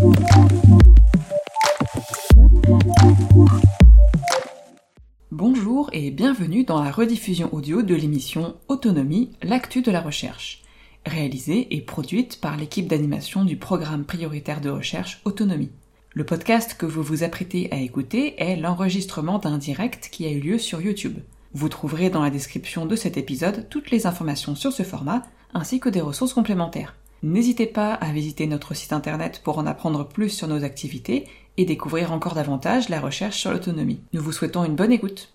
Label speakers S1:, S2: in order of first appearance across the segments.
S1: Bonjour et bienvenue dans la rediffusion audio de l'émission Autonomie, l'actu de la recherche, réalisée et produite par l'équipe d'animation du programme prioritaire de recherche Autonomie. Le podcast que vous vous apprêtez à écouter est l'enregistrement d'un direct qui a eu lieu sur YouTube. Vous trouverez dans la description de cet épisode toutes les informations sur ce format, ainsi que des ressources complémentaires. N'hésitez pas à visiter notre site internet pour en apprendre plus sur nos activités et découvrir encore davantage la recherche sur l'autonomie. Nous vous souhaitons une bonne écoute.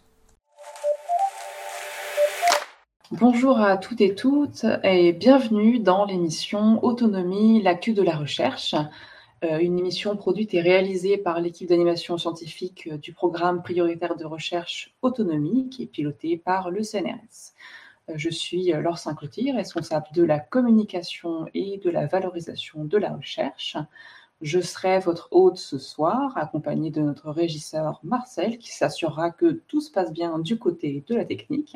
S1: Bonjour à toutes et toutes et bienvenue dans l'émission Autonomie, l'actu de la recherche, une émission produite et réalisée par l'équipe d'animation scientifique du programme prioritaire de recherche Autonomie qui est piloté par le CNRS. Je suis Laure Saint-Clotilde, responsable de la communication et de la valorisation de la recherche. Je serai votre hôte ce soir, accompagnée de notre régisseur Marcel, qui s'assurera que tout se passe bien du côté de la technique.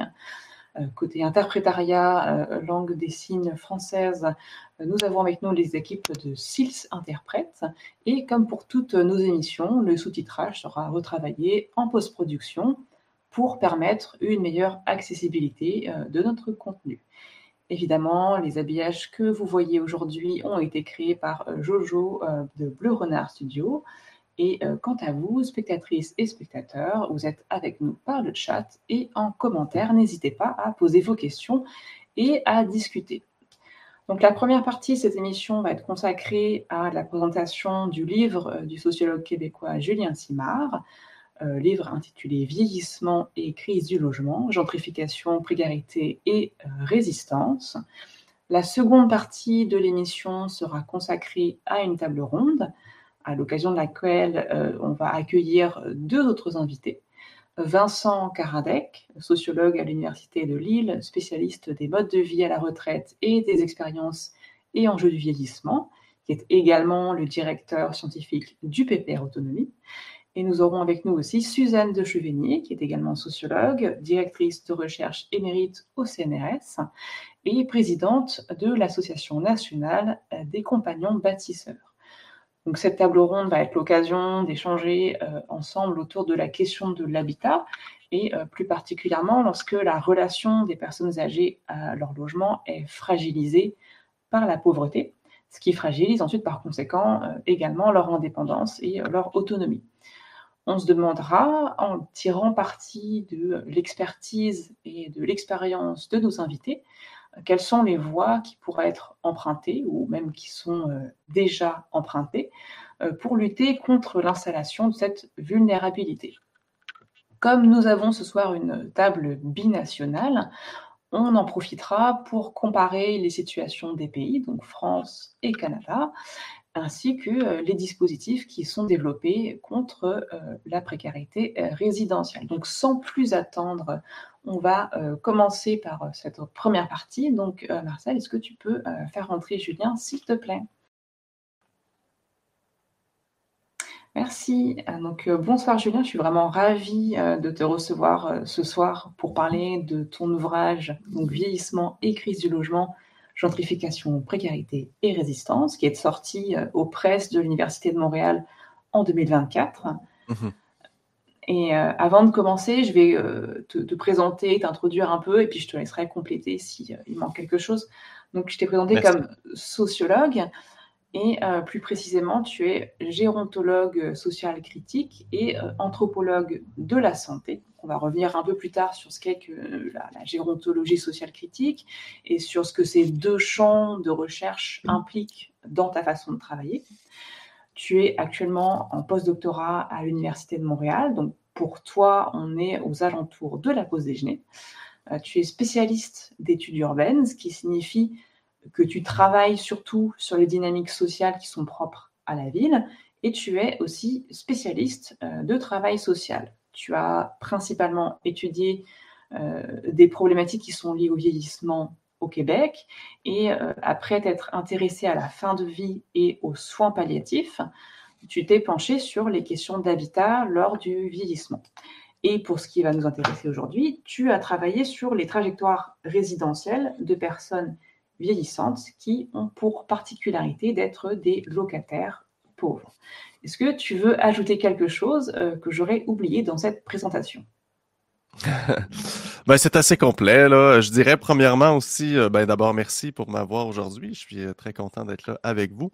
S1: Côté interprétariat, langue des signes française, nous avons avec nous les équipes de SILS Interprètes. Et comme pour toutes nos émissions, le sous-titrage sera retravaillé en post-production pour permettre une meilleure accessibilité de notre contenu. Évidemment, les habillages que vous voyez aujourd'hui ont été créés par Jojo de Bleu Renard Studio. Et quant à vous, spectatrices et spectateurs, vous êtes avec nous par le chat et en commentaire. N'hésitez pas à poser vos questions et à discuter. Donc la première partie de cette émission va être consacrée à la présentation du livre du sociologue québécois Julien Simard, livre intitulé « Vieillissement et crise du logement, gentrification, précarité et résistance ». La seconde partie de l'émission sera consacrée à une table ronde, à l'occasion de laquelle on va accueillir deux autres invités. Vincent Caradec, sociologue à l'Université de Lille, spécialiste des modes de vie à la retraite et des expériences et enjeux du vieillissement, qui est également le directeur scientifique du PPR Autonomie. Et nous aurons avec nous aussi Suzanne de Chevenier, qui est également sociologue, directrice de recherche émérite au CNRS et présidente de l'Association nationale des compagnons bâtisseurs. Donc cette table ronde va être l'occasion d'échanger ensemble autour de la question de l'habitat et plus particulièrement lorsque la relation des personnes âgées à leur logement est fragilisée par la pauvreté, ce qui fragilise ensuite par conséquent également leur indépendance et leur autonomie. On se demandera, en tirant parti de l'expertise et de l'expérience de nos invités, quelles sont les voies qui pourraient être empruntées ou même qui sont déjà empruntées pour lutter contre l'installation de cette vulnérabilité. Comme nous avons ce soir une table binationale, on en profitera pour comparer les situations des pays, donc France et Canada, ainsi que les dispositifs qui sont développés contre la précarité résidentielle. Donc sans plus attendre, on va commencer par cette première partie. Donc Marcel, est-ce que tu peux faire rentrer Julien, s'il te plaît ? Merci. Donc bonsoir Julien, je suis vraiment ravie de te recevoir ce soir pour parler de ton ouvrage donc, Vieillissement et crise du logement, gentrification, précarité et résistance, qui est sorti aux presses de l'Université de Montréal en 2024. Et avant de commencer, je vais te présenter, t'introduire un peu, et puis je te laisserai compléter s'il manque quelque chose. Donc je t'ai présenté comme sociologue, et plus précisément, tu es gérontologue social critique et anthropologue de la santé. On va revenir un peu plus tard sur ce qu'est que la gérontologie sociale critique et sur ce que ces deux champs de recherche impliquent dans ta façon de travailler. Tu es actuellement en postdoctorat à l'Université de Montréal, donc pour toi, on est aux alentours de la pause déjeuner. Tu es spécialiste d'études urbaines, ce qui signifie que tu travailles surtout sur les dynamiques sociales qui sont propres à la ville, et tu es aussi spécialiste de travail social. Tu as principalement étudié des problématiques qui sont liées au vieillissement au Québec, et après t'être intéressé à la fin de vie et aux soins palliatifs, tu t'es penché sur les questions d'habitat lors du vieillissement. Et pour ce qui va nous intéresser aujourd'hui, tu as travaillé sur les trajectoires résidentielles de personnes vieillissantes qui ont pour particularité d'être des locataires pauvres. Est-ce que tu veux ajouter quelque chose que j'aurais oublié dans cette présentation?
S2: Ben, c'est assez complet, là. Je dirais premièrement aussi, d'abord merci pour m'avoir aujourd'hui. Je suis très content d'être là avec vous.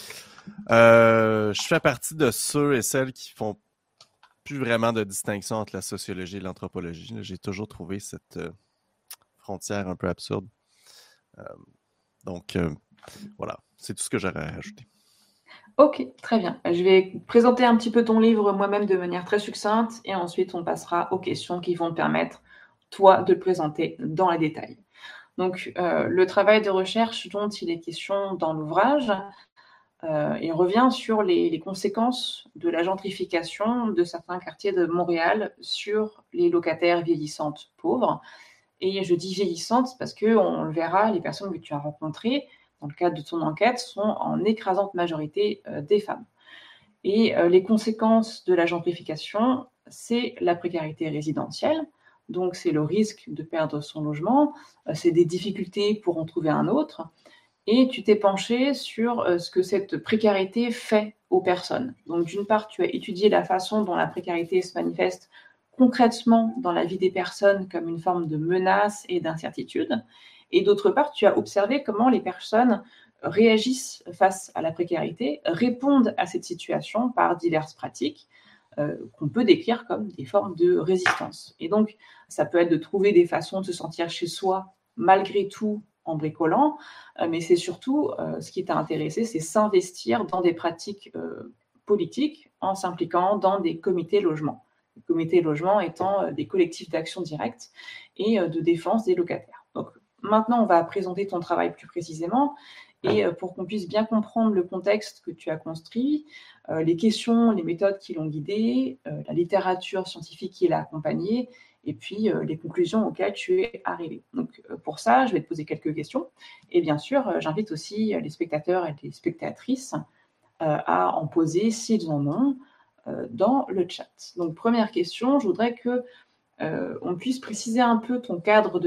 S2: Je fais partie de ceux et celles qui font plus vraiment de distinction entre la sociologie et l'anthropologie. J'ai toujours trouvé cette frontière un peu absurde. Euh, donc, voilà, c'est tout ce que j'aurais à ajouter.
S1: Ok, très bien. Je vais présenter un petit peu ton livre moi-même de manière très succincte et ensuite on passera aux questions qui vont te permettre, toi, de le présenter dans les détails. Donc, le travail de recherche dont il est question dans l'ouvrage, il revient sur les conséquences de la gentrification de certains quartiers de Montréal sur les locataires vieillissantes pauvres. Et je dis vieillissantes parce qu'on le verra, les personnes que tu as rencontrées dans le cadre de ton enquête sont en écrasante majorité des femmes. Et les conséquences de la gentrification, c'est la précarité résidentielle, donc c'est le risque de perdre son logement, c'est des difficultés pour en trouver un autre, et tu t'es penché sur ce que cette précarité fait aux personnes. Donc d'une part, tu as étudié la façon dont la précarité se manifeste concrètement dans la vie des personnes comme une forme de menace et d'incertitude, et d'autre part, tu as observé comment les personnes réagissent face à la précarité, répondent à cette situation par diverses pratiques qu'on peut décrire comme des formes de résistance. Et donc, ça peut être de trouver des façons de se sentir chez soi malgré tout en bricolant, mais c'est surtout, ce qui t'a intéressé, c'est s'investir dans des pratiques politiques en s'impliquant dans des comités logement. Les comités logement étant des collectifs d'action directe et de défense des locataires. Donc maintenant, on va présenter ton travail plus précisément et pour qu'on puisse bien comprendre le contexte que tu as construit, les questions, les méthodes qui l'ont guidé, la littérature scientifique qui l'a accompagné, et puis les conclusions auxquelles tu es arrivé. Donc pour ça, je vais te poser quelques questions. Et bien sûr, j'invite aussi les spectateurs et les spectatrices à en poser s'ils en ont dans le chat. Donc première question, je voudrais que on puisse préciser un peu ton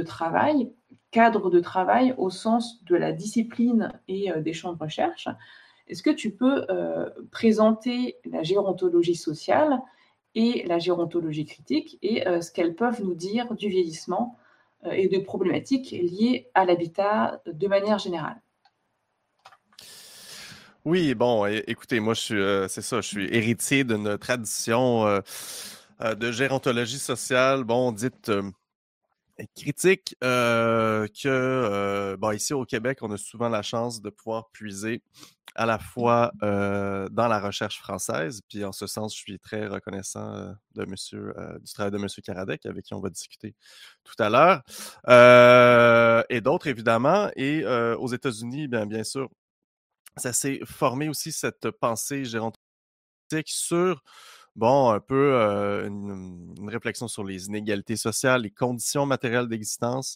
S1: cadre de travail au sens de la discipline et des champs de recherche. Est-ce que tu peux présenter la gérontologie sociale et la gérontologie critique et ce qu'elles peuvent nous dire du vieillissement et de problématiques liées à l'habitat de manière générale?
S2: Oui, bon, écoutez, moi, c'est ça, je suis héritier d'une tradition de gérontologie sociale, bon, dite critique, bon, ici au Québec, on a souvent la chance de pouvoir puiser à la fois dans la recherche française, puis en ce sens, je suis très reconnaissant du travail de Monsieur Karadec, avec qui on va discuter tout à l'heure, et d'autres évidemment, et aux États-Unis, bien sûr, ça s'est formé aussi cette pensée gérontologique sur, bon, un peu une réflexion sur les inégalités sociales, les conditions matérielles d'existence,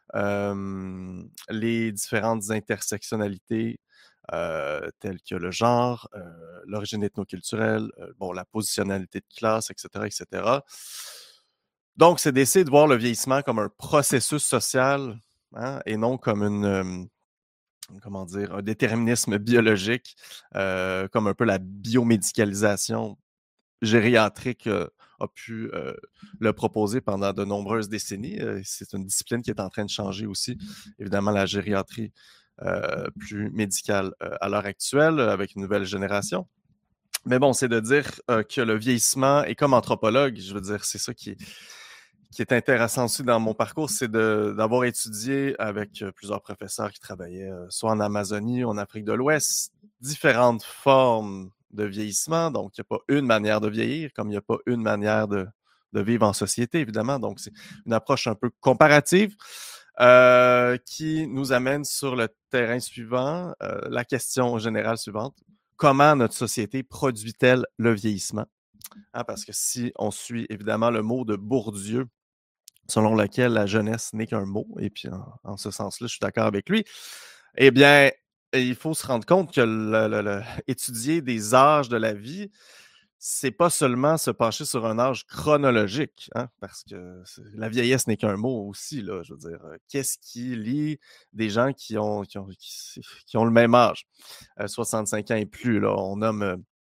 S2: les différentes intersectionnalités telles que le genre, l'origine ethnoculturelle, bon, la positionnalité de classe, etc., etc. Donc, c'est d'essayer de voir le vieillissement comme un processus social, hein, et non comme comment dire, un déterminisme biologique, comme un peu la biomédicalisation gériatrique a pu le proposer pendant de nombreuses décennies. C'est une discipline qui est en train de changer aussi. Évidemment, la gériatrie plus médicale à l'heure actuelle, avec une nouvelle génération. Mais bon, c'est de dire que le vieillissement, et comme anthropologue, je veux dire, c'est ça qui est intéressant aussi dans mon parcours, c'est d'avoir étudié avec plusieurs professeurs qui travaillaient soit en Amazonie ou en Afrique de l'Ouest, différentes formes de vieillissement. Donc, il n'y a pas une manière de vieillir, comme il n'y a pas une manière de vivre en société, évidemment. Donc, c'est une approche un peu comparative qui nous amène sur le terrain suivant, la question générale suivante. Comment notre société produit-elle le vieillissement? Hein, parce que si on suit évidemment le mot de Bourdieu, selon lequel la jeunesse n'est qu'un mot, et puis en ce sens-là, je suis d'accord avec lui, eh bien, il faut se rendre compte que étudier des âges de la vie, c'est pas seulement se pencher sur un âge chronologique, hein, parce que la vieillesse n'est qu'un mot aussi, là, je veux dire, qu'est-ce qui lie des gens qui ont le même âge, 65 ans et plus, là, on nomme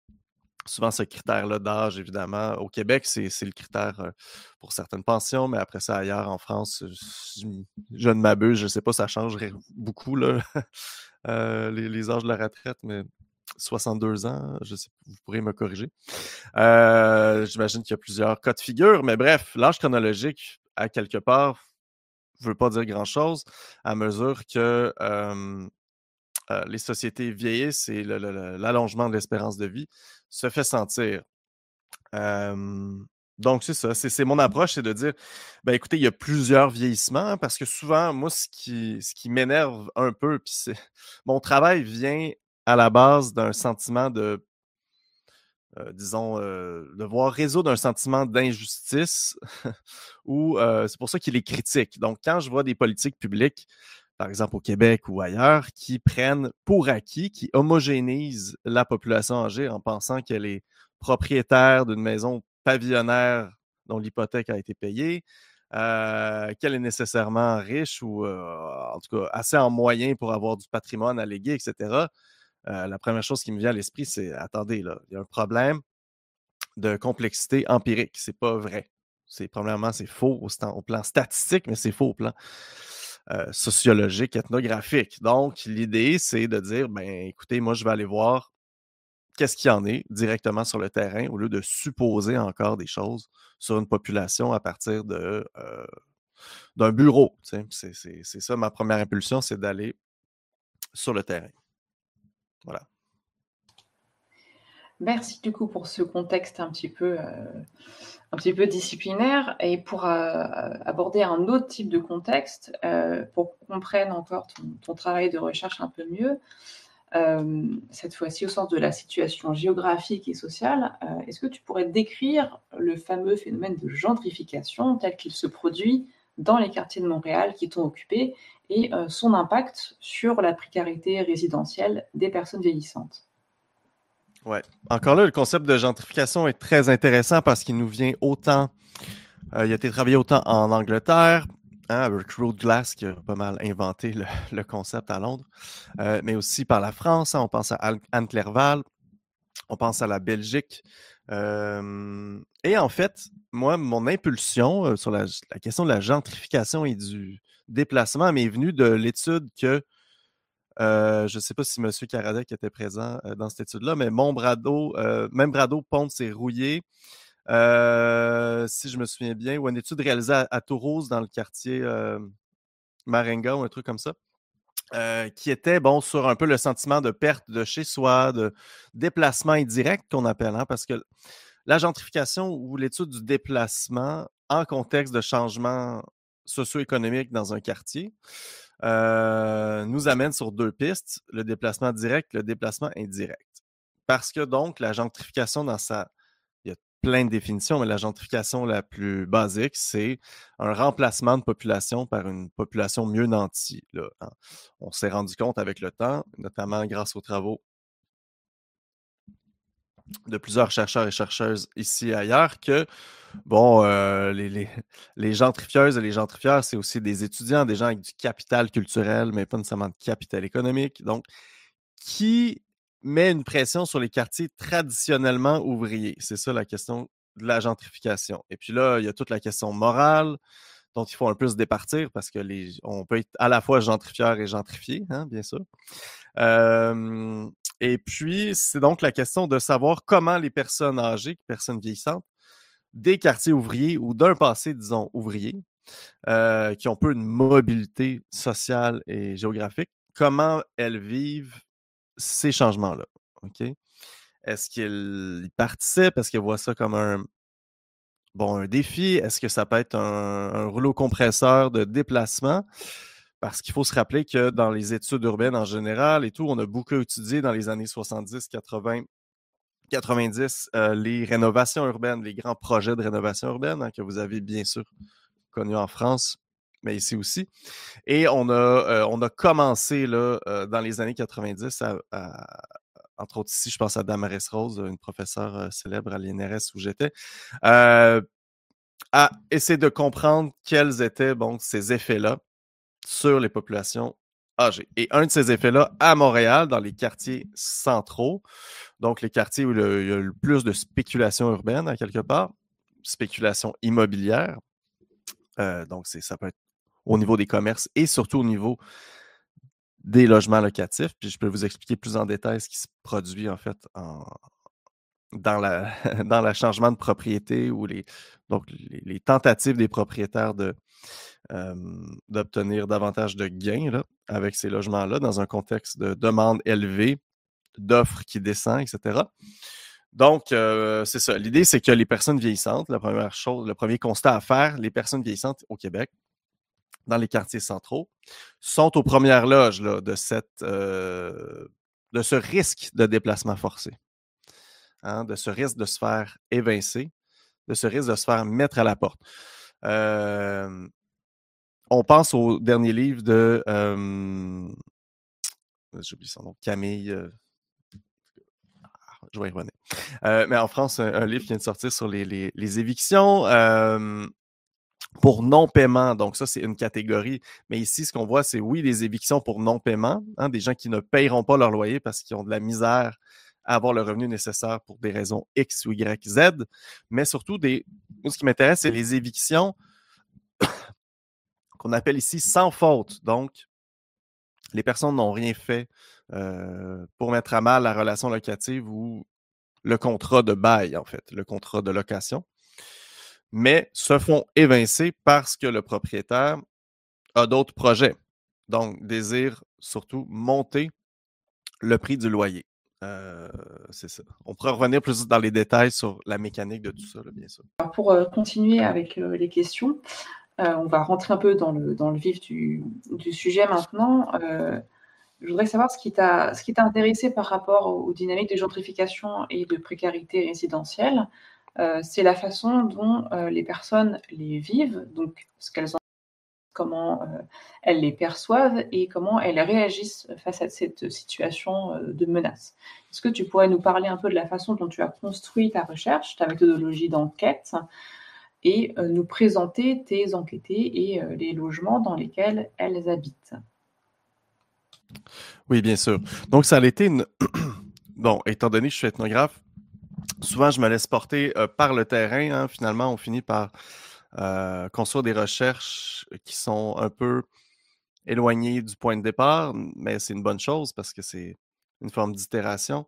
S2: souvent ce critère-là d'âge, évidemment. Au Québec, c'est le critère pour certaines pensions, mais après ça, ailleurs en France, je ne m'abuse, je ne sais pas, ça changerait beaucoup là, les âges de la retraite, mais 62 ans, je sais, vous pourrez me corriger. J'imagine qu'il y a plusieurs cas de figure, mais bref, l'âge chronologique, à quelque part, ne veut pas dire grand-chose à mesure que les sociétés vieillissent et l'allongement de l'espérance de vie se fait sentir. Donc, c'est ça. C'est mon approche, c'est de dire, ben écoutez, il y a plusieurs vieillissements parce que souvent, moi, ce qui m'énerve un peu, puis c'est mon travail vient à la base d'un sentiment de, disons, devoir résoudre un sentiment d'injustice ou c'est pour ça qu'il est critique. Donc, quand je vois des politiques publiques, par exemple au Québec ou ailleurs, qui prennent pour acquis, qui homogénéisent la population âgée en pensant qu'elle est propriétaire d'une maison pavillonnaire dont l'hypothèque a été payée, qu'elle est nécessairement riche ou en tout cas assez en moyens pour avoir du patrimoine à léguer, etc. La première chose qui me vient à l'esprit, c'est attendez, là, il y a un problème de complexité empirique. C'est pas vrai. Premièrement, c'est faux au plan statistique, mais c'est faux au plan sociologique, ethnographique. Donc, l'idée, c'est de dire, ben, écoutez, moi, je vais aller voir qu'est-ce qu'il y en est directement sur le terrain au lieu de supposer encore des choses sur une population à partir d'un bureau. C'est ça, ma première impulsion, c'est d'aller sur le terrain. Voilà.
S1: Merci du coup pour ce contexte un petit peu disciplinaire et pour aborder un autre type de contexte, pour qu'on comprenne encore ton travail de recherche un peu mieux, cette fois-ci au sens de la situation géographique et sociale, est-ce que tu pourrais décrire le fameux phénomène de gentrification tel qu'il se produit dans les quartiers de Montréal qui t'ont occupé et son impact sur la précarité résidentielle des personnes vieillissantes?
S2: Ouais. Encore là, le concept de gentrification est très intéressant parce qu'il nous vient autant, il a été travaillé autant en Angleterre, hein, avec Road Glass qui a pas mal inventé le concept à Londres, mais aussi par la France, hein, on pense à Anne Clerval, on pense à la Belgique. Et en fait, moi, mon impulsion sur la question de la gentrification et du déplacement m'est venue de l'étude que je ne sais pas si M. Karadec était présent dans cette étude-là, mais Membrado, Ponce et Rouillé, si je me souviens bien, ou une étude réalisée à Toulouse dans le quartier Marenga ou un truc comme ça, qui était sur un peu le sentiment de perte de chez soi, de déplacement indirect qu'on appelle, hein, parce que la gentrification ou l'étude du déplacement en contexte de changement socio-économique dans un quartier nous amène sur deux pistes, le déplacement direct, le déplacement indirect. Parce que donc, la gentrification il y a plein de définitions, mais la gentrification la plus basique, c'est un remplacement de population par une population mieux nantie. Là, hein. On s'est rendu compte avec le temps, notamment grâce aux travaux de plusieurs chercheurs et chercheuses ici et ailleurs, que les gentrifieuses et les gentrifieurs, c'est aussi des étudiants, des gens avec du capital culturel, mais pas nécessairement de capital économique. Donc, qui met une pression sur les quartiers traditionnellement ouvriers? C'est ça la question de la gentrification. Et puis là, il y a toute la question morale dont il faut un peu se départir parce que on peut être à la fois gentrifieur et gentrifié, hein, bien sûr. Et puis, c'est donc la question de savoir comment les personnes âgées, personnes vieillissantes, des quartiers ouvriers ou d'un passé, disons, ouvrier, qui ont peu de mobilité sociale et géographique, comment elles vivent ces changements-là. OK? Est-ce qu'ils participent? Est-ce qu'ils voient ça comme un défi? Est-ce que ça peut être un rouleau compresseur de déplacement? Parce qu'il faut se rappeler que dans les études urbaines en général et tout, on a beaucoup étudié dans les années 70, 80, 90 les rénovations urbaines, les grands projets de rénovation urbaine hein, que vous avez bien sûr connus en France, mais ici aussi. Et on a commencé là, dans les années 90 entre autres ici, je pense à Damaris Rose, une professeure célèbre à l'INRS où j'étais, à essayer de comprendre quels étaient ces effets-là sur les populations âgées. Et un de ces effets-là, à Montréal, dans les quartiers centraux, donc les quartiers où il y a le plus de spéculation urbaine, à quelque part, spéculation immobilière, donc ça peut être au niveau des commerces et surtout au niveau des logements locatifs. Puis je peux vous expliquer plus en détail ce qui se produit en fait dans dans le changement de propriété ou les tentatives des propriétaires d'obtenir davantage de gains là, avec ces logements-là dans un contexte de demande élevée, d'offres qui descend, etc. Donc, c'est ça. L'idée, c'est que les personnes vieillissantes, la première chose, le premier constat à faire, les personnes vieillissantes au Québec, dans les quartiers centraux, sont aux premières loges là, de ce risque de déplacement forcé, hein, de ce risque de se faire évincer, de ce risque de se faire mettre à la porte. On pense au dernier livre de j'oublie son nom, Camille. Je vais y revenir. Mais en France, un livre qui vient de sortir sur les évictions pour non-paiement. Donc, ça, c'est une catégorie. Mais ici, ce qu'on voit, c'est oui, des évictions pour non-paiement, hein, des gens qui ne paieront pas leur loyer parce qu'ils ont de la misère à avoir le revenu nécessaire pour des raisons X ou Y, Z. Mais surtout, moi, ce qui m'intéresse, c'est les évictions qu'on appelle ici sans faute. Donc, les personnes n'ont rien fait pour mettre à mal la relation locative ou le contrat de bail, en fait, le contrat de location, mais se font évincer parce que le propriétaire a d'autres projets. Donc, désire surtout monter le prix du loyer. C'est ça. On pourra revenir plus dans les détails sur la mécanique de tout ça, là, bien sûr.
S1: Alors pour continuer avec les questions, on va rentrer un peu dans le vif du sujet maintenant. Je voudrais savoir ce qui t'a intéressé par rapport aux dynamiques de gentrification et de précarité résidentielle. C'est la façon dont les personnes les vivent, donc ce qu'elles en comment elles les perçoivent et comment elles réagissent face à cette situation de menace. Est-ce que tu pourrais nous parler un peu de la façon dont tu as construit ta recherche, ta méthodologie d'enquête et nous présenter tes enquêtés et les logements dans lesquels elles habitent?
S2: Oui, bien sûr. Donc, ça a été une... Bon, étant donné que je suis ethnographe, souvent, je me laisse porter par le terrain. Hein. Finalement, on finit par construire des recherches qui sont un peu éloignées du point de départ, mais c'est une bonne chose parce que c'est une forme d'itération.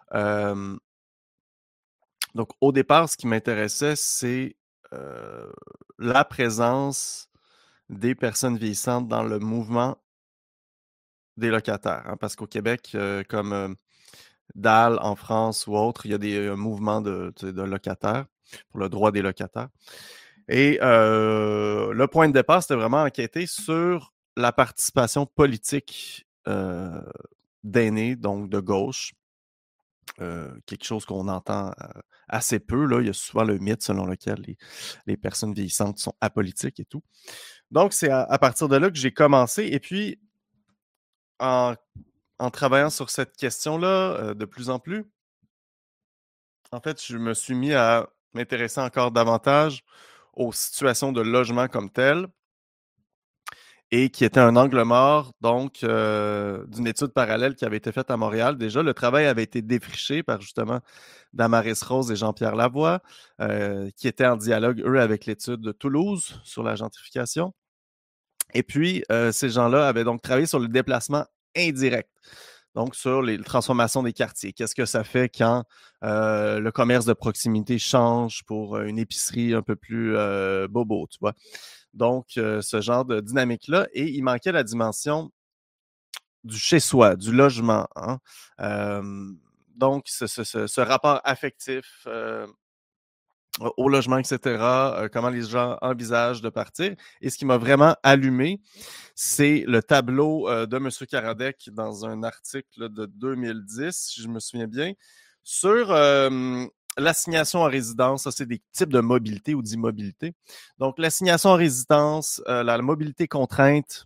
S2: Donc, au départ, ce qui m'intéressait, c'est la présence des personnes vieillissantes dans le mouvement des locataires. Hein, parce qu'au Québec, comme DAL en France ou autre, il y a des mouvements de locataires pour le droit des locataires. Et le point de départ, c'était vraiment enquêter sur la participation politique d'aînés, donc de gauche. Quelque chose qu'on entend assez peu. Là. Il y a souvent le mythe selon lequel les personnes vieillissantes sont apolitiques et tout. Donc, c'est à partir de là que j'ai commencé. Et puis, en travaillant sur cette question-là de plus en plus, en fait, je me suis mis à m'intéresser encore davantage aux situations de logement comme telles et qui était un angle mort, donc, d'une étude parallèle qui avait été faite à Montréal. Déjà, le travail avait été défriché par, justement, Damaris Rose et Jean-Pierre Lavoie, qui étaient en dialogue, eux, avec l'étude de Toulouse sur la gentrification. Et puis, ces gens-là avaient donc travaillé sur le déplacement indirect, donc sur les transformations des quartiers. Qu'est-ce que ça fait quand le commerce de proximité change pour une épicerie un peu plus bobo, tu vois? Donc, ce genre de dynamique-là. Et il manquait la dimension du chez-soi, du logement. Hein? Donc, ce rapport affectif au logement, etc., comment les gens envisagent de partir. Et ce qui m'a vraiment allumé, c'est le tableau de M. Karadec dans un article de 2010, si je me souviens bien, sur l'assignation en résidence. Ça, c'est des types de mobilité ou d'immobilité. Donc, l'assignation en résidence, la mobilité contrainte,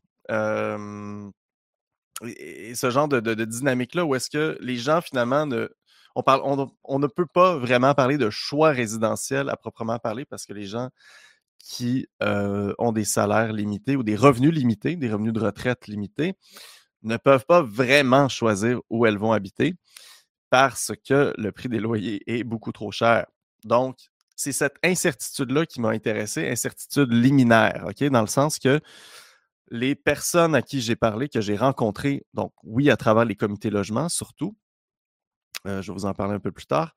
S2: et ce genre de dynamique-là, où est-ce que les gens, finalement, on ne peut pas vraiment parler de choix résidentiel à proprement parler parce que les gens qui ont des salaires limités ou des revenus limités, des revenus de retraite limités, ne peuvent pas vraiment choisir où elles vont habiter parce que le prix des loyers est beaucoup trop cher. Donc, c'est cette incertitude-là qui m'a intéressé, incertitude liminaire, OK? Dans le sens que les personnes à qui j'ai parlé, que j'ai rencontrées, donc oui, à travers les comités logements surtout, je vais vous en parler un peu plus tard,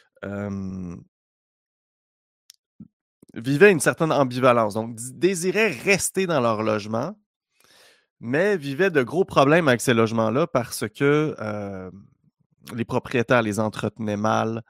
S2: vivaient une certaine ambivalence. Donc, désiraient rester dans leur logement, mais vivaient de gros problèmes avec ces logements-là parce que les propriétaires les entretenaient mal,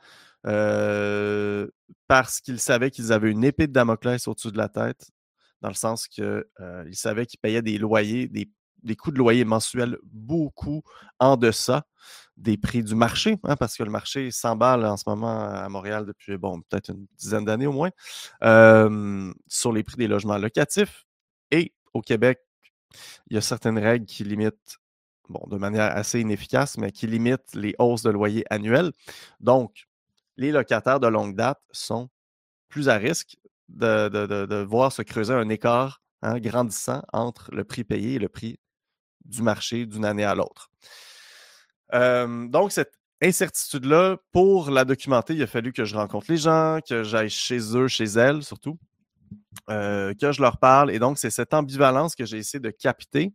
S2: parce qu'ils savaient qu'ils avaient une épée de Damoclès au-dessus de la tête, dans le sens qu'ils savaient qu'ils payaient des loyers, des coûts de loyer mensuels beaucoup en deçà des prix du marché, hein, parce que le marché s'emballe en ce moment à Montréal depuis, peut-être une dizaine d'années au moins, sur les prix des logements locatifs. Et au Québec, il y a certaines règles qui limitent, de manière assez inefficace, mais qui limitent les hausses de loyer annuelles. Donc, les locataires de longue date sont plus à risque de voir se creuser un écart grandissant entre le prix payé et le prix du marché d'une année à l'autre. Donc, cette incertitude-là, pour la documenter, il a fallu que je rencontre les gens, que j'aille chez eux, chez elles surtout, que je leur parle. Et donc, c'est cette ambivalence que j'ai essayé de capter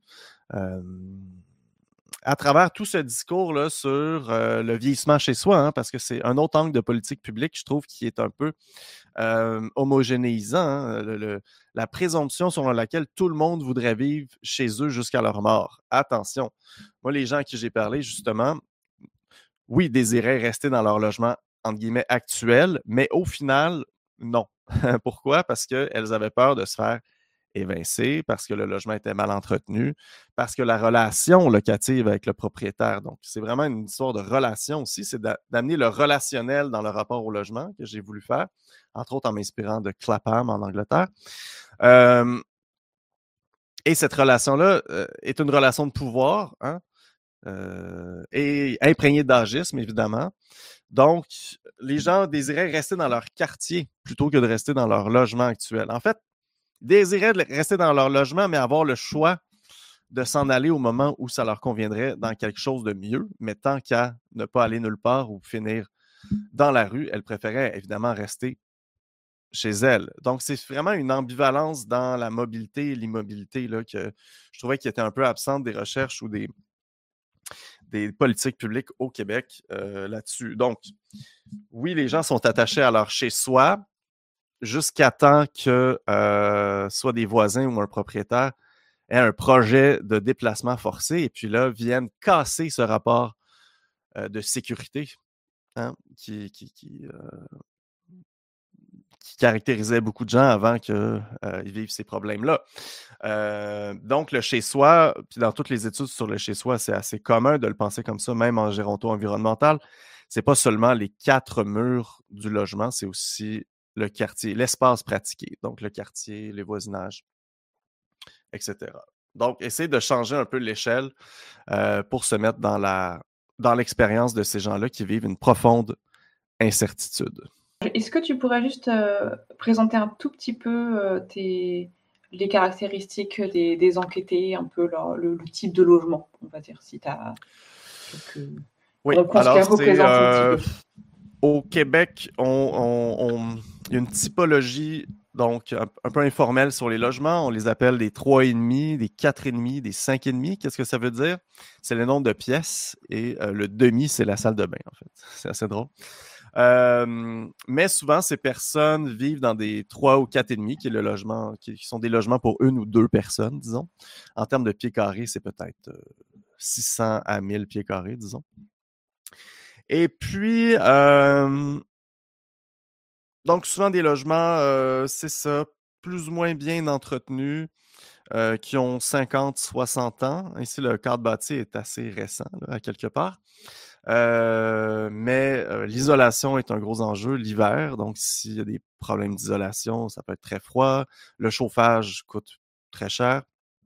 S2: à travers tout ce discours-là sur le vieillissement chez soi, parce que c'est un autre angle de politique publique, je trouve, qui est un peu homogénéisant. La présomption selon laquelle tout le monde voudrait vivre chez eux jusqu'à leur mort. Attention, moi, les gens à qui j'ai parlé, justement, oui, désiraient rester dans leur logement, entre guillemets, actuel, mais au final, non. Pourquoi? Parce qu'elles avaient peur de se faire évincer, parce que le logement était mal entretenu, parce que la relation locative avec le propriétaire, donc c'est vraiment une histoire de relation aussi, c'est d'amener le relationnel dans le rapport au logement que j'ai voulu faire, entre autres en m'inspirant de Clapham en Angleterre. Et cette relation-là est une relation de pouvoir, et imprégnée d'agisme, évidemment. Donc, les gens désiraient rester dans leur quartier plutôt que de rester dans leur logement actuel. En fait, désiraient rester dans leur logement, mais avoir le choix de s'en aller au moment où ça leur conviendrait dans quelque chose de mieux, mais tant qu'à ne pas aller nulle part ou finir dans la rue, elles préféraient évidemment rester chez elles. Donc, c'est vraiment une ambivalence dans la mobilité et l'immobilité là, que je trouvais qui était un peu absente des recherches ou des politiques publiques au Québec là-dessus. Donc, oui, les gens sont attachés à leur chez-soi jusqu'à temps que soit des voisins ou un propriétaire ait un projet de déplacement forcé et puis là, viennent casser ce rapport de sécurité qui caractérisait beaucoup de gens avant qu'ils vivent ces problèmes-là. Donc, le chez-soi, puis dans toutes les études sur le chez-soi, c'est assez commun de le penser comme ça, même en géronto-environnemental. C'est pas seulement les 4 murs du logement, c'est aussi le quartier, l'espace pratiqué, donc le quartier, les voisinages, etc. Donc, essayer de changer un peu l'échelle pour se mettre dans l'expérience de ces gens-là qui vivent une profonde incertitude.
S1: Est-ce que tu pourrais juste présenter un tout petit peu les caractéristiques des enquêtés, un peu le type de logement, on va dire, si tu as quelques...
S2: Oui, alors c'est au Québec, il y a une typologie donc un peu informelle sur les logements. On les appelle des 3,5, des 4,5, des 5,5. Qu'est-ce que ça veut dire? C'est le nombre de pièces et le demi, c'est la salle de bain, en fait. C'est assez drôle. Mais souvent, ces personnes vivent dans des 3 ou 4,5, qui est le logement, qui sont des logements pour 1 ou 2 personnes, disons. En termes de pieds carrés, c'est peut-être 600 à 1000 pieds carrés, disons. Et puis, donc souvent des logements, c'est ça, plus ou moins bien entretenus, qui ont 50, 60 ans. Ici, le cadre bâti est assez récent, là, à quelque part. Mais l'isolation est un gros enjeu l'hiver. Donc, s'il y a des problèmes d'isolation, ça peut être très froid. Le chauffage coûte très cher.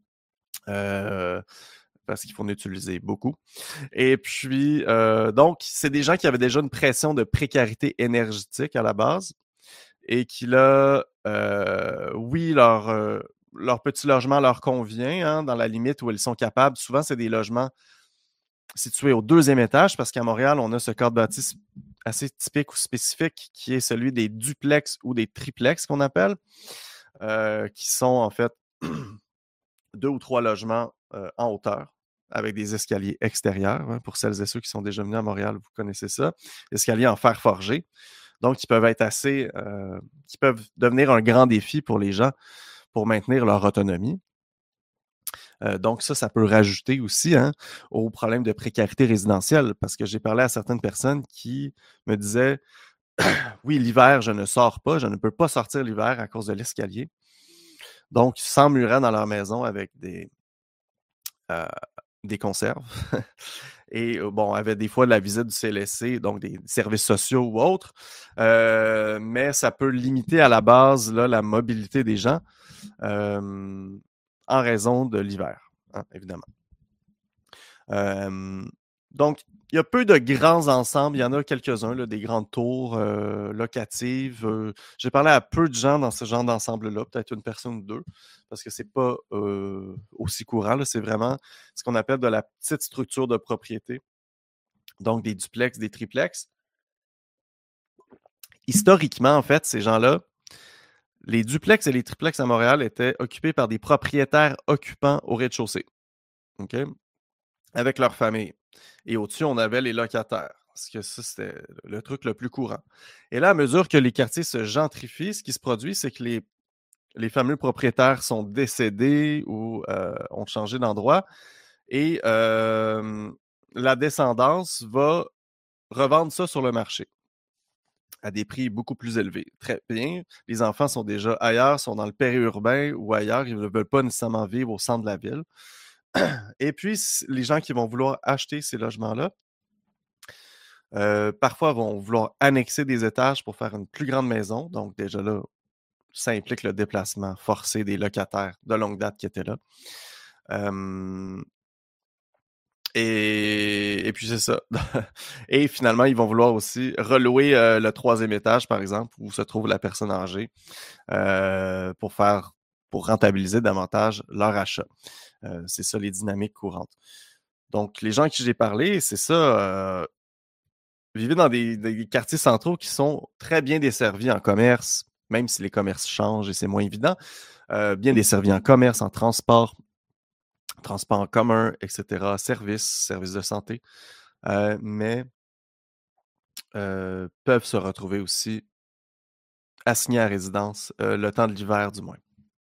S2: Parce qu'il faut en utiliser beaucoup. Et puis, donc, c'est des gens qui avaient déjà une pression de précarité énergétique à la base et qui là, oui, leur petit logement leur convient, hein, dans la limite où ils sont capables. Souvent, c'est des logements situés au deuxième étage, parce qu'à Montréal, on a ce cadre bâti assez typique ou spécifique qui est celui des duplex ou des triplex qu'on appelle, qui sont en fait 2 ou 3 logements en hauteur avec des escaliers extérieurs. Hein. Pour celles et ceux qui sont déjà venus à Montréal, vous connaissez ça. Escaliers en fer forgé. Donc, qui peuvent être qui peuvent devenir un grand défi pour les gens pour maintenir leur autonomie. Donc, ça peut rajouter aussi, hein, au problème de précarité résidentielle, parce que j'ai parlé à certaines personnes qui me disaient oui, l'hiver, je ne sors pas, je ne peux pas sortir l'hiver à cause de l'escalier. Donc, ils s'emmuraient dans leur maison avec des conserves. Et bon, avait des fois de la visite du CLSC, donc des services sociaux ou autres, mais ça peut limiter à la base là, la mobilité des gens en raison de l'hiver, hein, évidemment. Donc, il y a peu de grands ensembles. Il y en a quelques-uns, là, des grandes tours locatives. J'ai parlé à peu de gens dans ce genre d'ensemble-là, peut-être une personne ou deux, parce que c'est pas aussi courant. Là. C'est vraiment ce qu'on appelle de la petite structure de propriété. Donc, des duplex, des triplex. Historiquement, en fait, ces gens-là, les duplex et les triplex à Montréal étaient occupés par des propriétaires occupants au rez-de-chaussée. OK? Avec leur famille. Et au-dessus, on avait les locataires. Parce que ça, c'était le truc le plus courant. Et là, à mesure que les quartiers se gentrifient, ce qui se produit, c'est que les fameux propriétaires sont décédés ou ont changé d'endroit. Et la descendance va revendre ça sur le marché à des prix beaucoup plus élevés. Très bien. Les enfants sont déjà ailleurs, sont dans le périurbain ou ailleurs. Ils ne veulent pas nécessairement vivre au centre de la ville. Et puis, les gens qui vont vouloir acheter ces logements-là, parfois vont vouloir annexer des étages pour faire une plus grande maison. Donc, déjà là, ça implique le déplacement forcé des locataires de longue date qui étaient là. Et puis, c'est ça. Et finalement, ils vont vouloir aussi relouer le troisième étage, par exemple, où se trouve la personne âgée, pour rentabiliser davantage leur achat. C'est ça les dynamiques courantes. Donc, les gens à qui j'ai parlé, c'est ça, vivez dans des quartiers centraux qui sont très bien desservis en commerce, même si les commerces changent et c'est moins évident, bien desservis en commerce, en transport en commun, etc., services de santé, mais peuvent se retrouver aussi assignés à résidence le temps de l'hiver, du moins.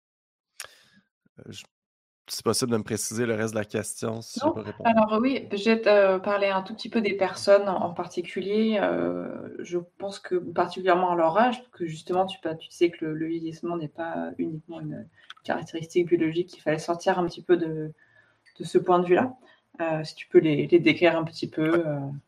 S2: C'est possible de me préciser le reste de la question si je n'ai
S1: Non,
S2: pas répondu.
S1: alors oui, je vais te parler un tout petit peu des personnes en particulier. Je pense que particulièrement à leur âge, que justement tu sais que le vieillissement n'est pas uniquement une caractéristique biologique, il fallait sortir un petit peu de ce point de vue-là. Si tu peux les décrire un petit peu.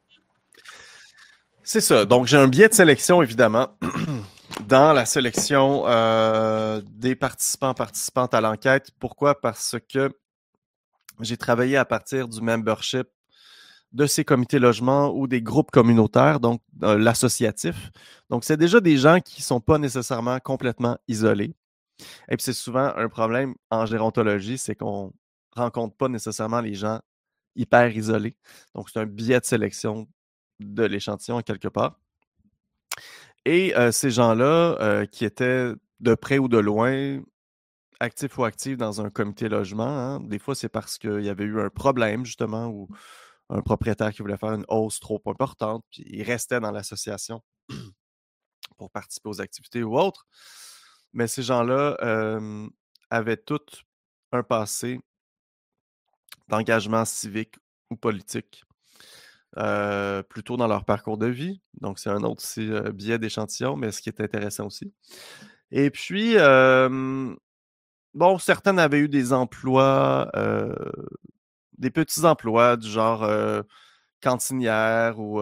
S2: C'est ça. Donc, j'ai un biais de sélection, évidemment, dans la sélection des participantes à l'enquête. Pourquoi? Parce que j'ai travaillé à partir du membership de ces comités logements ou des groupes communautaires, donc l'associatif. Donc, c'est déjà des gens qui ne sont pas nécessairement complètement isolés. Et puis, c'est souvent un problème en gérontologie, c'est qu'on ne rencontre pas nécessairement les gens hyper isolés. Donc, c'est un biais de sélection de l'échantillon, quelque part. Et ces gens-là, qui étaient de près ou de loin, actifs ou actifs dans un comité logement, hein, des fois, c'est parce qu'il y avait eu un problème, justement, ou un propriétaire qui voulait faire une hausse trop importante, puis il restait dans l'association pour participer aux activités ou autres. Mais ces gens-là avaient tous un passé d'engagement civique ou politique, plutôt dans leur parcours de vie. Donc, c'est un autre aussi, biais d'échantillon, mais ce qui est intéressant aussi. Et puis, bon, certaines avaient eu des emplois, des petits emplois du genre cantinière ou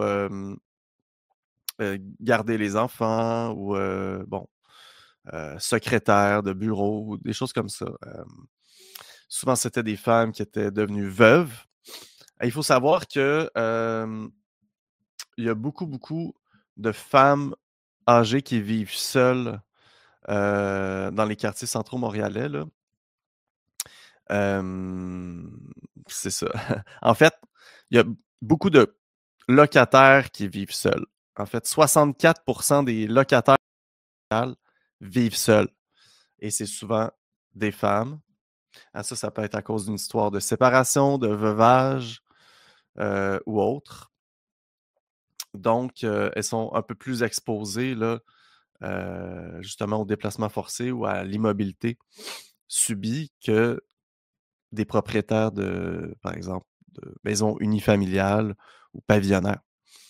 S2: garder les enfants ou, bon, secrétaire de bureau ou des choses comme ça. Souvent, c'était des femmes qui étaient devenues veuves. Et il faut savoir que il y a beaucoup, beaucoup de femmes âgées qui vivent seules dans les quartiers centraux montréalais, là. C'est ça. En fait, il y a beaucoup de locataires qui vivent seuls. En fait, 64% des locataires vivent seuls. Et c'est souvent des femmes. Ah, ça peut être à cause d'une histoire de séparation, de veuvage ou autre. Donc, elles sont un peu plus exposées là, justement au déplacement forcé ou à l'immobilité subie que des propriétaires de, par exemple, de maisons unifamiliales ou pavillonnaires.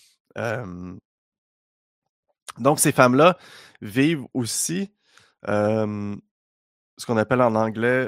S2: Donc, ces femmes-là vivent aussi ce qu'on appelle en anglais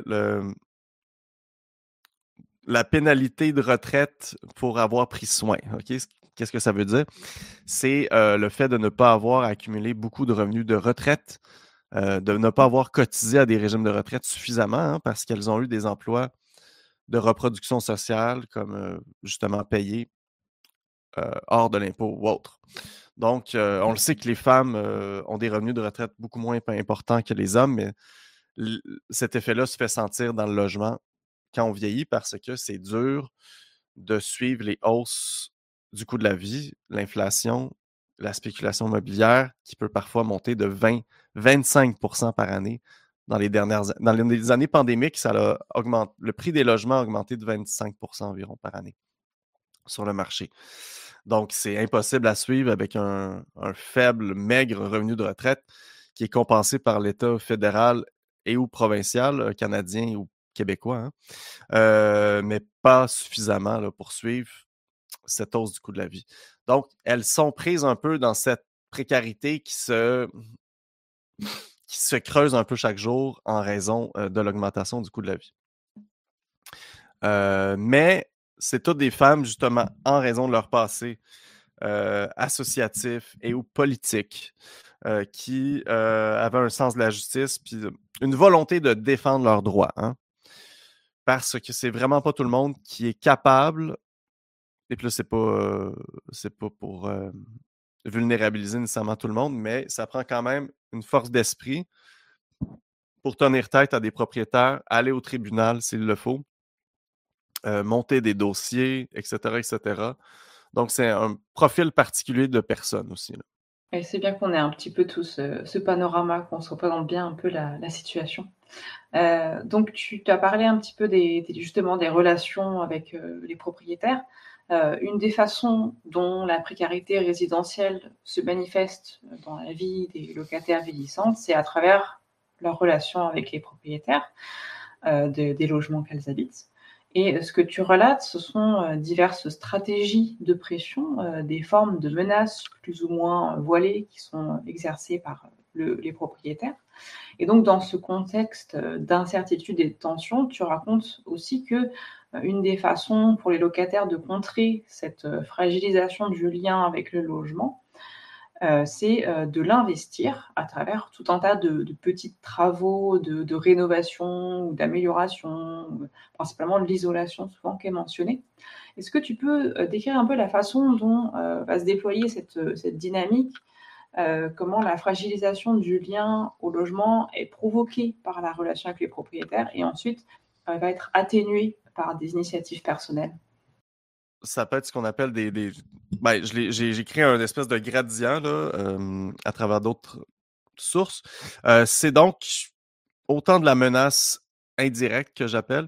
S2: la pénalité de retraite pour avoir pris soin. Okay? Qu'est-ce que ça veut dire? C'est le fait de ne pas avoir accumulé beaucoup de revenus de retraite, de ne pas avoir cotisé à des régimes de retraite suffisamment hein, parce qu'elles ont eu des emplois de reproduction sociale comme justement payés hors de l'impôt ou autre. Donc, on le sait que les femmes ont des revenus de retraite beaucoup moins importants que les hommes, mais cet effet-là se fait sentir dans le logement quand on vieillit parce que c'est dur de suivre les hausses du coût de la vie, l'inflation, la spéculation immobilière qui peut parfois monter de 20-25% par année. Dans les années pandémiques, le prix des logements a augmenté de 25% environ par année sur le marché. Donc, c'est impossible à suivre avec un faible, maigre revenu de retraite qui est compensé par l'État fédéral et ou provincial, canadien ou québécois, hein, mais pas suffisamment là, pour suivre cette hausse du coût de la vie. Donc, elles sont prises un peu dans cette précarité qui se creuse un peu chaque jour en raison de l'augmentation du coût de la vie. Mais c'est toutes des femmes, justement, en raison de leur passé associatif et ou politique, qui avaient un sens de la justice puis une volonté de défendre leurs droits. Hein? Parce que c'est vraiment pas tout le monde qui est capable, et puis là, c'est pas pour vulnérabiliser nécessairement tout le monde, mais ça prend quand même une force d'esprit pour tenir tête à des propriétaires, aller au tribunal s'il le faut, monter des dossiers, etc., etc. Donc, c'est un profil particulier de personnes aussi. Là.
S1: Et c'est bien qu'on ait un petit peu tout ce panorama, qu'on se représente bien un peu la situation. Donc tu as parlé un petit peu justement des relations avec les propriétaires. Une des façons dont la précarité résidentielle se manifeste dans la vie des locataires vieillissantes, c'est à travers leurs relations avec les propriétaires des logements qu'elles habitent. Et ce que tu relates, ce sont diverses stratégies de pression, des formes de menaces plus ou moins voilées qui sont exercées par les propriétaires. Et donc, dans ce contexte d'incertitude et de tension, tu racontes aussi que une des façons pour les locataires de contrer cette fragilisation du lien avec le logement, c'est de l'investir à travers tout un tas de petits travaux de rénovation ou d'amélioration, principalement de l'isolation souvent qui est mentionnée. Est-ce que tu peux décrire un peu la façon dont va se déployer cette dynamique, comment la fragilisation du lien au logement est provoquée par la relation avec les propriétaires et ensuite va être atténuée par des initiatives personnelles?
S2: Ça peut être ce qu'on appelle Ben, j'ai créé un espèce de gradient là, à travers d'autres sources. C'est donc autant de la menace indirecte que j'appelle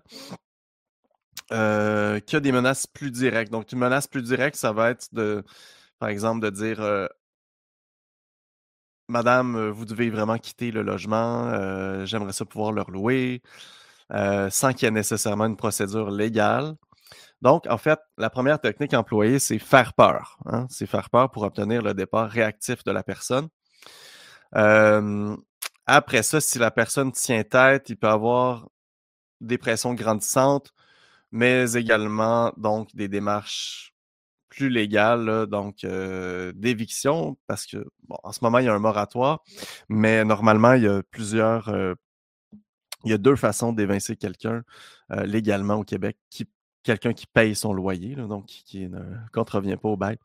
S2: que des menaces plus directes. Donc, une menace plus directe, ça va être par exemple, de dire Madame, vous devez vraiment quitter le logement, j'aimerais ça pouvoir le louer, sans qu'il y ait nécessairement une procédure légale. Donc, en fait, la première technique employée, c'est faire peur. Hein? C'est faire peur pour obtenir le départ réactif de la personne. Après ça, si la personne tient tête, il peut avoir des pressions grandissantes, mais également donc des démarches plus légales, là, donc d'éviction, parce que bon, en ce moment, il y a un moratoire, mais normalement, il y a il y a deux façons d'évincer quelqu'un légalement au Québec, quelqu'un qui paye son loyer, là, donc qui ne contrevient pas au bail.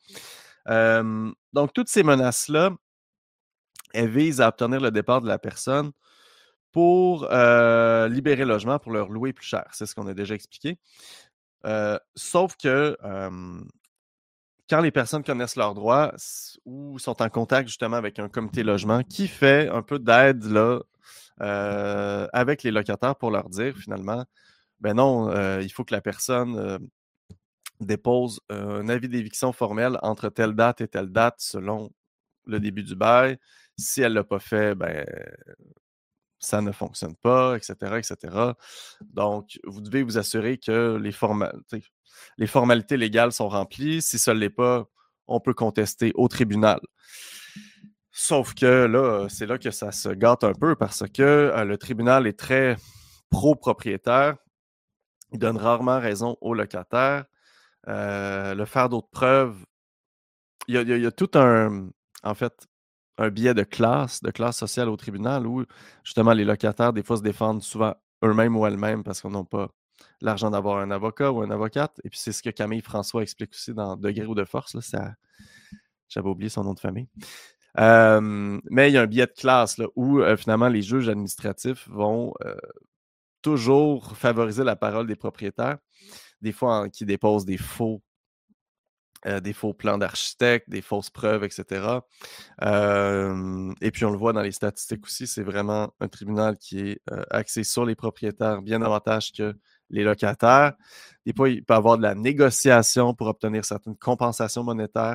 S2: Donc, toutes ces menaces-là, elles visent à obtenir le départ de la personne pour libérer le logement, pour leur louer plus cher. C'est ce qu'on a déjà expliqué. Sauf que quand les personnes connaissent leurs droits ou sont en contact justement avec un comité logement qui fait un peu d'aide là, avec les locataires pour leur dire finalement, ben non, il faut que la personne dépose un avis d'éviction formel entre telle date et telle date selon le début du bail. Si elle ne l'a pas fait, ben ça ne fonctionne pas, etc., etc. Donc, vous devez vous assurer que les formalités légales sont remplies. Si ça ne l'est pas, on peut contester au tribunal. Sauf que là, c'est là que ça se gâte un peu parce que le tribunal est très pro-propriétaire. Il donne rarement raison aux locataires. Le fardeau de preuve, il y a tout en fait, un biais de classe sociale au tribunal où justement les locataires, des fois, se défendent souvent eux-mêmes ou elles-mêmes parce qu'on n'a pas l'argent d'avoir un avocat ou une avocate. Et puis c'est ce que Camille François explique aussi dans Degré ou de force. Là, j'avais oublié son nom de famille. Mais il y a un biais de classe là, où finalement les juges administratifs vont toujours favoriser la parole des propriétaires, des fois qui déposent des faux plans d'architecte, des fausses preuves, etc. Et puis on le voit dans les statistiques aussi, c'est vraiment un tribunal qui est axé sur les propriétaires bien davantage que les locataires. Des fois, il peut y avoir de la négociation pour obtenir certaines compensations monétaires.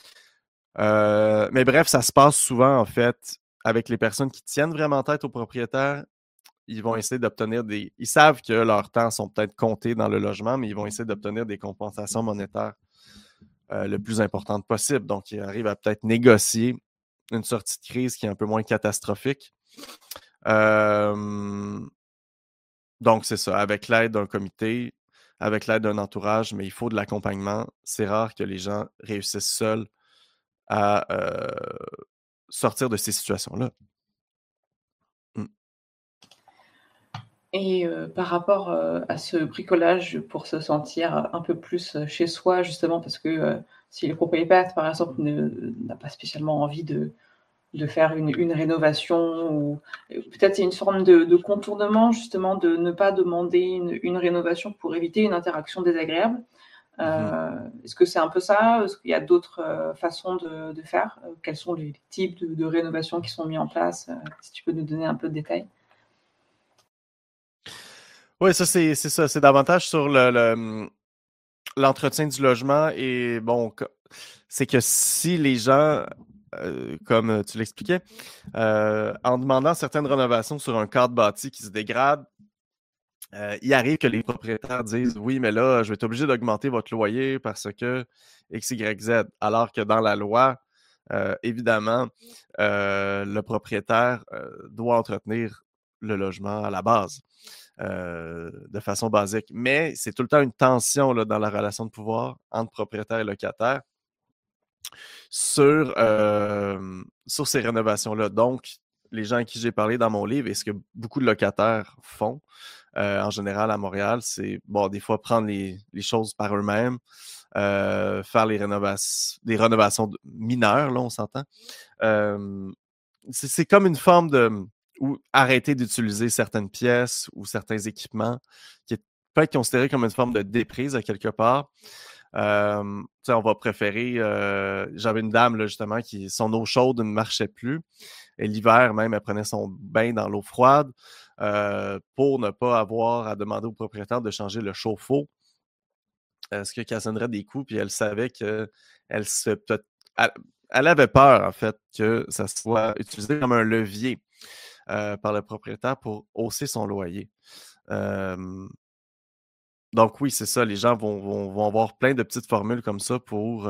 S2: Mais bref, ça se passe souvent, en fait, avec les personnes qui tiennent vraiment tête aux propriétaires. Ils vont essayer d'obtenir des... Ils savent que leurs temps sont peut-être comptés dans le logement, mais ils vont essayer d'obtenir des compensations monétaires le plus importantes possible. Donc, ils arrivent à peut-être négocier une sortie de crise qui est un peu moins catastrophique. Donc, c'est ça, avec l'aide d'un comité, avec l'aide d'un entourage, mais il faut de l'accompagnement. C'est rare que les gens réussissent seuls à sortir de ces situations-là.
S1: Et par rapport, à ce bricolage pour se sentir un peu plus, chez soi justement parce que, si le propriétaire par exemple n'a pas spécialement envie de faire une rénovation ou peut-être c'est une forme de contournement justement de ne pas demander une rénovation pour éviter une interaction désagréable. Est-ce que c'est un peu ça? Est-ce qu'il y a d'autres, façons de faire? Quels sont les types de rénovations qui sont mis en place? Si tu peux nous donner un peu de détails?
S2: Oui, ça, c'est ça. C'est davantage sur l'entretien du logement et bon, c'est que si les gens, comme tu l'expliquais, en demandant certaines rénovations sur un cadre bâti qui se dégrade, il arrive que les propriétaires disent oui, mais là, je vais être obligé d'augmenter votre loyer parce que X, Y, Z. Alors que dans la loi, évidemment, le propriétaire doit entretenir le logement à la base. De façon basique. Mais c'est tout le temps une tension là, dans la relation de pouvoir entre propriétaire et locataire sur ces rénovations-là. Donc, les gens à qui j'ai parlé dans mon livre et ce que beaucoup de locataires font, en général à Montréal, c'est bon, des fois prendre les choses par eux-mêmes, faire des rénovations mineures, là, on s'entend. C'est comme une forme de ou arrêter d'utiliser certaines pièces ou certains équipements qui peut être considéré comme une forme de déprise à quelque part. On va préférer. J'avais une dame là, justement qui son eau chaude ne marchait plus. Et l'hiver même, elle prenait son bain dans l'eau froide pour ne pas avoir à demander au propriétaire de changer le chauffe-eau. Ce qui occasionnerait des coûts, puis elle savait que elle se elle avait peur, en fait, que ça soit utilisé comme un levier par le propriétaire pour hausser son loyer. Donc oui, c'est ça, les gens vont avoir plein de petites formules comme ça pour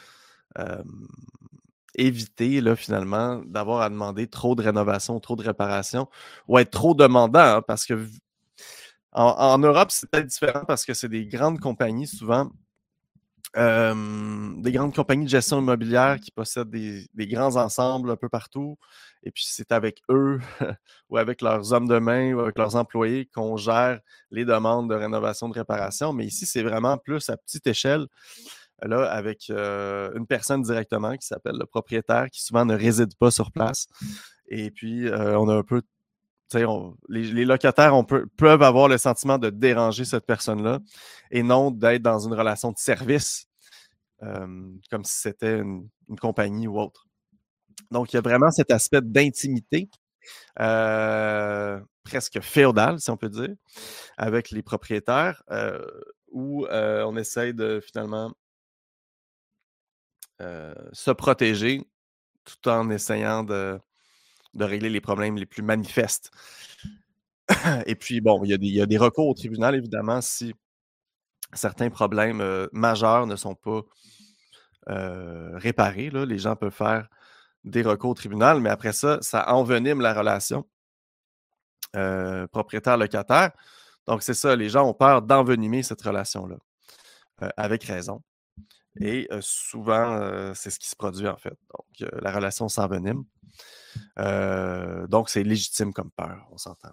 S2: éviter, là, finalement, d'avoir à demander trop de rénovation, trop de réparation, ou être trop demandant, hein, parce que en Europe, c'est peut-être différent parce que c'est des grandes compagnies, souvent, des grandes compagnies de gestion immobilière qui possèdent des grands ensembles un peu partout. Et puis, c'est avec eux ou avec leurs hommes de main ou avec leurs employés qu'on gère les demandes de rénovation, de réparation. Mais ici, c'est vraiment plus à petite échelle, là, avec une personne directement qui s'appelle le propriétaire, qui souvent ne réside pas sur place. Et puis, on a un peu les locataires peuvent avoir le sentiment de déranger cette personne-là et non d'être dans une relation de service, comme si c'était une compagnie ou autre. Donc, il y a vraiment cet aspect d'intimité, presque féodal, si on peut dire, avec les propriétaires, où on essaye de finalement se protéger tout en essayant de régler les problèmes les plus manifestes. Et puis, bon, il y a des recours au tribunal, évidemment, si certains problèmes majeurs ne sont pas réparés. Là. Les gens peuvent faire des recours au tribunal, mais après ça, ça envenime la relation propriétaire-locataire. Donc, c'est ça, les gens ont peur d'envenimer cette relation-là, avec raison. Et souvent, c'est ce qui se produit, en fait. Donc, la relation s'envenime. Donc, c'est légitime comme peur, on s'entend.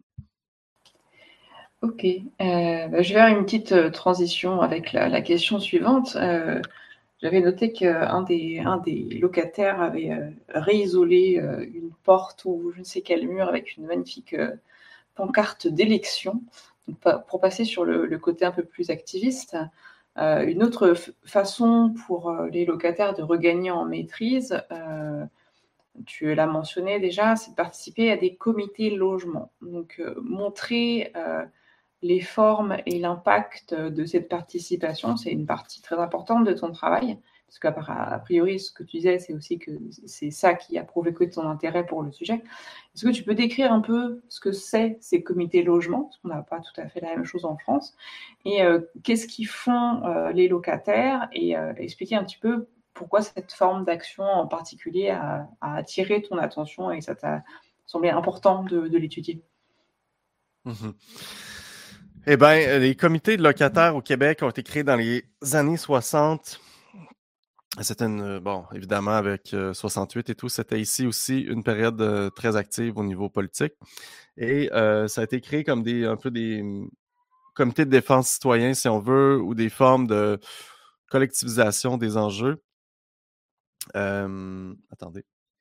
S1: Ok, je vais faire une petite transition avec la question suivante. J'avais noté qu'un des locataires avait réisolé une porte ou je ne sais quel mur avec une magnifique pancarte d'élection. Pour passer sur le côté un peu plus activiste, une autre façon pour les locataires de regagner en maîtrise, tu l'as mentionné déjà, c'est de participer à des comités logement. Donc, montrer les formes et l'impact de cette participation, c'est une partie très importante de ton travail. Parce qu'a priori, ce que tu disais, c'est aussi que c'est ça qui a provoqué ton intérêt pour le sujet. Est-ce que tu peux décrire un peu ce que c'est ces comités logement? Parce qu'on n'a pas tout à fait la même chose en France. Et qu'est-ce qu'ils font les locataires? Et expliquer un petit peu pourquoi cette forme d'action en particulier a attiré ton attention et ça t'a semblé important de l'étudier.
S2: Mmh. Eh bien, les comités de locataires au Québec ont été créés dans les années 60. C'était bon, évidemment, avec 68 et tout, c'était ici aussi une période très active au niveau politique. Et ça a été créé comme un peu des comités de défense citoyens, si on veut, ou des formes de collectivisation des enjeux. Attendez.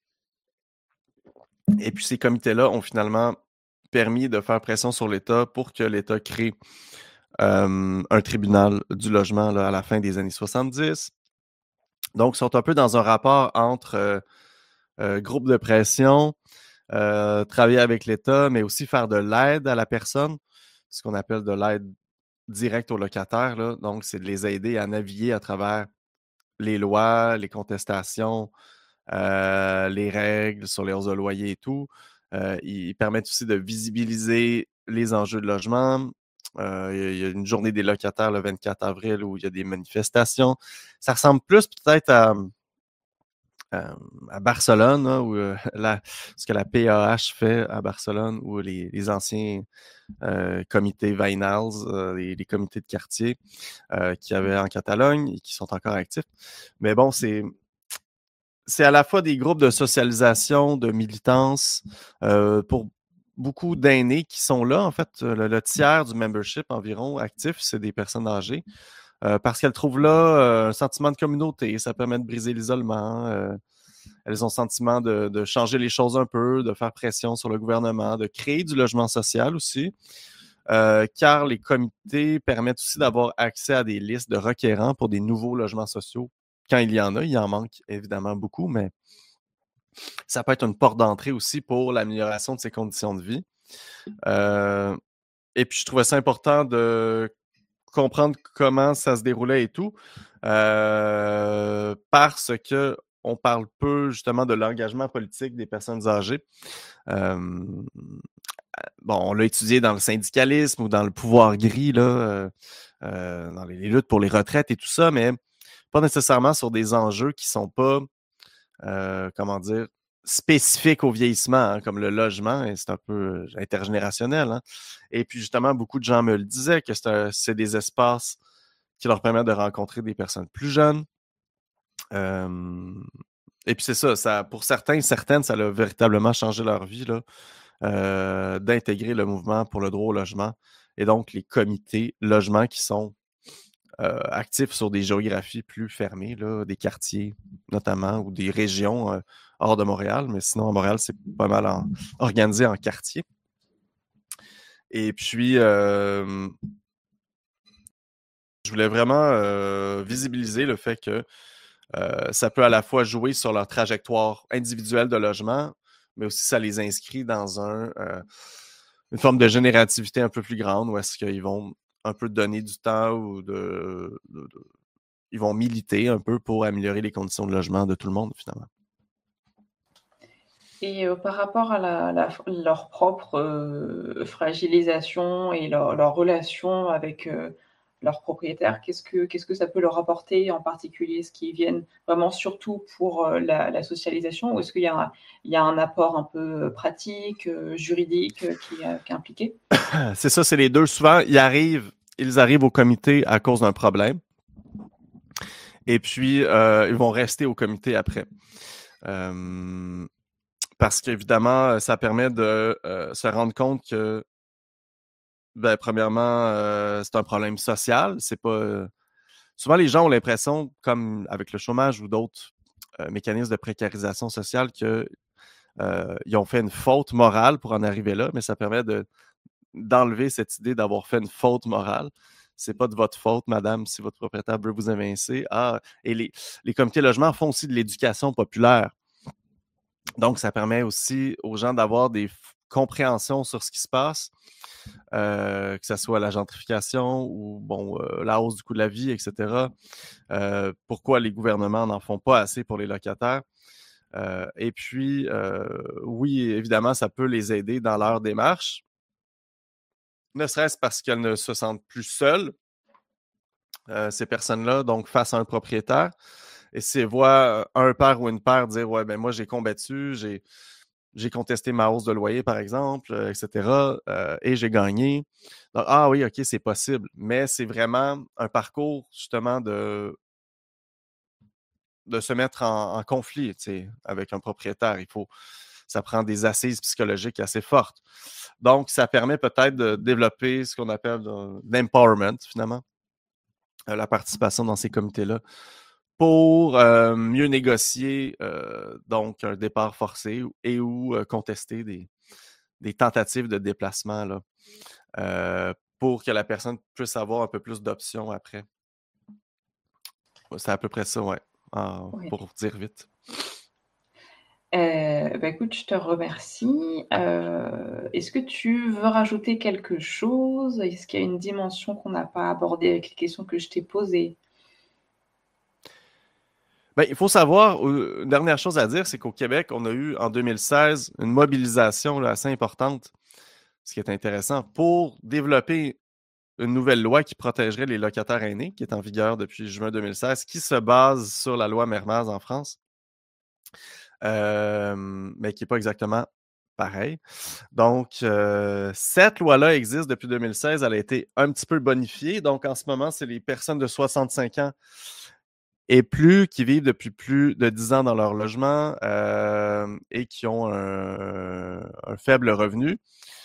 S2: Et puis, ces comités-là ont finalement permis de faire pression sur l'État pour que l'État crée un tribunal du logement là, à la fin des années 70. Donc, ils sont un peu dans un rapport entre groupe de pression, travailler avec l'État, mais aussi faire de l'aide à la personne, ce qu'on appelle de l'aide directe aux locataires. Là. Donc, c'est de les aider à naviguer à travers les lois, les contestations, les règles sur les hausses de loyer et tout. Ils permettent aussi de visibiliser les enjeux de logement. Il y a une journée des locataires le 24 avril où il y a des manifestations. Ça ressemble plus peut-être à Barcelone, hein, où, ce que la PAH fait à Barcelone, où les anciens comités Veïnals, les comités de quartier qu'il y avait en Catalogne et qui sont encore actifs. Mais bon, c'est à la fois des groupes de socialisation, de militance pour beaucoup d'aînés qui sont là. En fait, le tiers du membership environ actif, c'est des personnes âgées parce qu'elles trouvent là un sentiment de communauté. Ça permet de briser l'isolement. Elles ont le sentiment de changer les choses un peu, de faire pression sur le gouvernement, de créer du logement social aussi. Car les comités permettent aussi d'avoir accès à des listes de requérants pour des nouveaux logements sociaux. Quand il y en a, il en manque évidemment beaucoup, mais ça peut être une porte d'entrée aussi pour l'amélioration de ses conditions de vie. Et puis, je trouvais ça important de comprendre comment ça se déroulait et tout, parce que on parle peu justement de l'engagement politique des personnes âgées. Bon, on l'a étudié dans le syndicalisme ou dans le pouvoir gris, là, dans les luttes pour les retraites et tout ça, mais pas nécessairement sur des enjeux qui sont pas, comment dire, spécifiques au vieillissement, hein, comme le logement, et c'est un peu intergénérationnel. Hein. Et puis justement, beaucoup de gens me le disaient que c'est des espaces qui leur permettent de rencontrer des personnes plus jeunes. Et puis c'est ça, pour certaines, ça a véritablement changé leur vie, là. D'intégrer le mouvement pour le droit au logement et donc les comités logements qui sont actifs sur des géographies plus fermées, là, des quartiers notamment ou des régions hors de Montréal, mais sinon à Montréal, c'est pas mal organisé en quartier. Et puis, je voulais vraiment visibiliser le fait que ça peut à la fois jouer sur leur trajectoire individuelle de logement, mais aussi ça les inscrit dans une forme de générativité un peu plus grande où est-ce qu'ils vont un peu donner du temps ou ils vont militer un peu pour améliorer les conditions de logement de tout le monde, finalement.
S1: Et par rapport à leur propre, fragilisation et leur relation avec, leurs propriétaires, qu'est-ce que ça peut leur apporter en particulier? Est-ce qu'ils viennent vraiment surtout pour, la socialisation ou est-ce qu'il y a un apport un peu, pratique, juridique, qui est impliqué?
S2: C'est ça, c'est les deux. Souvent, ils arrivent au comité à cause d'un problème. Et puis, ils vont rester au comité après. Parce qu'évidemment, ça permet de se rendre compte que, premièrement, c'est un problème social. C'est pas. Souvent, les gens ont l'impression, comme avec le chômage ou d'autres mécanismes de précarisation sociale, qu'ils ont fait une faute morale pour en arriver là, mais ça permet d'enlever cette idée d'avoir fait une faute morale. C'est pas de votre faute, madame, si votre propriétaire veut vous évincer. Et les comités logement font aussi de l'éducation populaire. Donc, ça permet aussi aux gens d'avoir des compréhensions sur ce qui se passe, que ce soit la gentrification ou la hausse du coût de la vie, etc. Pourquoi les gouvernements n'en font pas assez pour les locataires. Et puis, oui, évidemment, ça peut les aider dans leur démarche, ne serait-ce parce qu'elles ne se sentent plus seules, ces personnes-là, donc face à un propriétaire. Et si elles voient un père ou une mère dire « Ouais, ben moi, j'ai combattu, j'ai contesté ma hausse de loyer, par exemple, etc. Et j'ai gagné. » Donc, ah oui, OK, c'est possible. Mais c'est vraiment un parcours, justement, de se mettre en conflit avec un propriétaire. Ça prend des assises psychologiques assez fortes. Donc, ça permet peut-être de développer ce qu'on appelle l'empowerment, finalement, la participation dans ces comités-là, pour mieux négocier donc un départ forcé et ou contester des tentatives de déplacement là, pour que la personne puisse avoir un peu plus d'options après. C'est à peu près ça, ouais,
S1: Ouais.
S2: pour dire vite.
S1: Écoute, je te remercie. Est-ce que tu veux rajouter quelque chose? Est-ce qu'il y a une dimension qu'on n'a pas abordée avec les questions que je t'ai posées?
S2: Il faut savoir, une dernière chose à dire, c'est qu'au Québec, on a eu en 2016 une mobilisation là, assez importante, ce qui est intéressant, pour développer une nouvelle loi qui protégerait les locataires aînés, qui est en vigueur depuis juin 2016, qui se base sur la loi Mermaz en France, mais qui n'est pas exactement pareil. Donc, cette loi-là existe depuis 2016. Elle a été un petit peu bonifiée. Donc, en ce moment, c'est les personnes de 65 ans et plus qui vivent depuis plus de 10 ans dans leur logement et qui ont un faible revenu.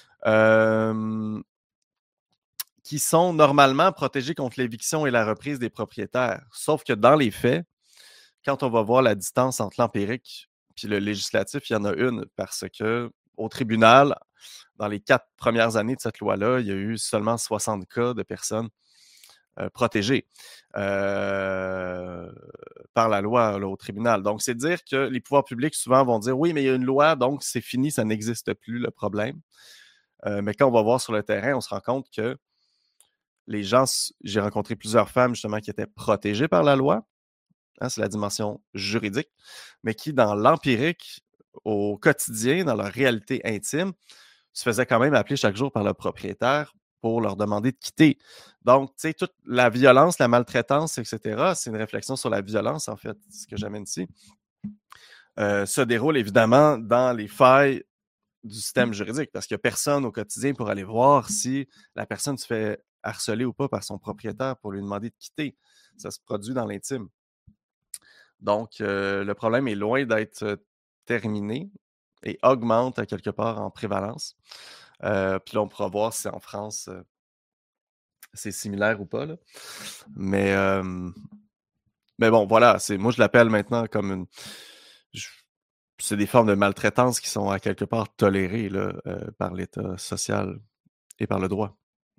S2: Qui sont normalement protégés contre l'éviction et la reprise des propriétaires. Sauf que dans les faits, quand on va voir la distance entre l'empirique puis le législatif, il y en a une parce que au tribunal, dans les 4 premières années de cette loi-là, il y a eu seulement 60 cas de personnes protégées par la loi là, au tribunal. Donc, c'est dire que les pouvoirs publics souvent vont dire « Oui, mais il y a une loi, donc c'est fini, ça n'existe plus, le problème. » Mais quand on va voir sur le terrain, on se rend compte que les gens, j'ai rencontré plusieurs femmes justement qui étaient protégées par la loi, hein, c'est la dimension juridique, mais qui, dans l'empirique, au quotidien, dans leur réalité intime, se faisaient quand même appeler chaque jour par le propriétaire pour leur demander de quitter. Donc, tu sais, toute la violence, la maltraitance, etc., c'est une réflexion sur la violence, en fait, ce que j'amène ici, se déroule évidemment dans les failles du système juridique, parce qu'il n'y a personne au quotidien pour aller voir si la personne se fait harceler ou pas par son propriétaire pour lui demander de quitter. Ça se produit dans l'intime. Donc, le problème est loin d'être terminé et augmente à quelque part en prévalence. Puis là, on pourra voir si en France, c'est similaire ou pas. Là. Mais bon, voilà, moi, je l'appelle maintenant comme c'est des formes de maltraitance qui sont à quelque part tolérées là, par l'État social et par le droit.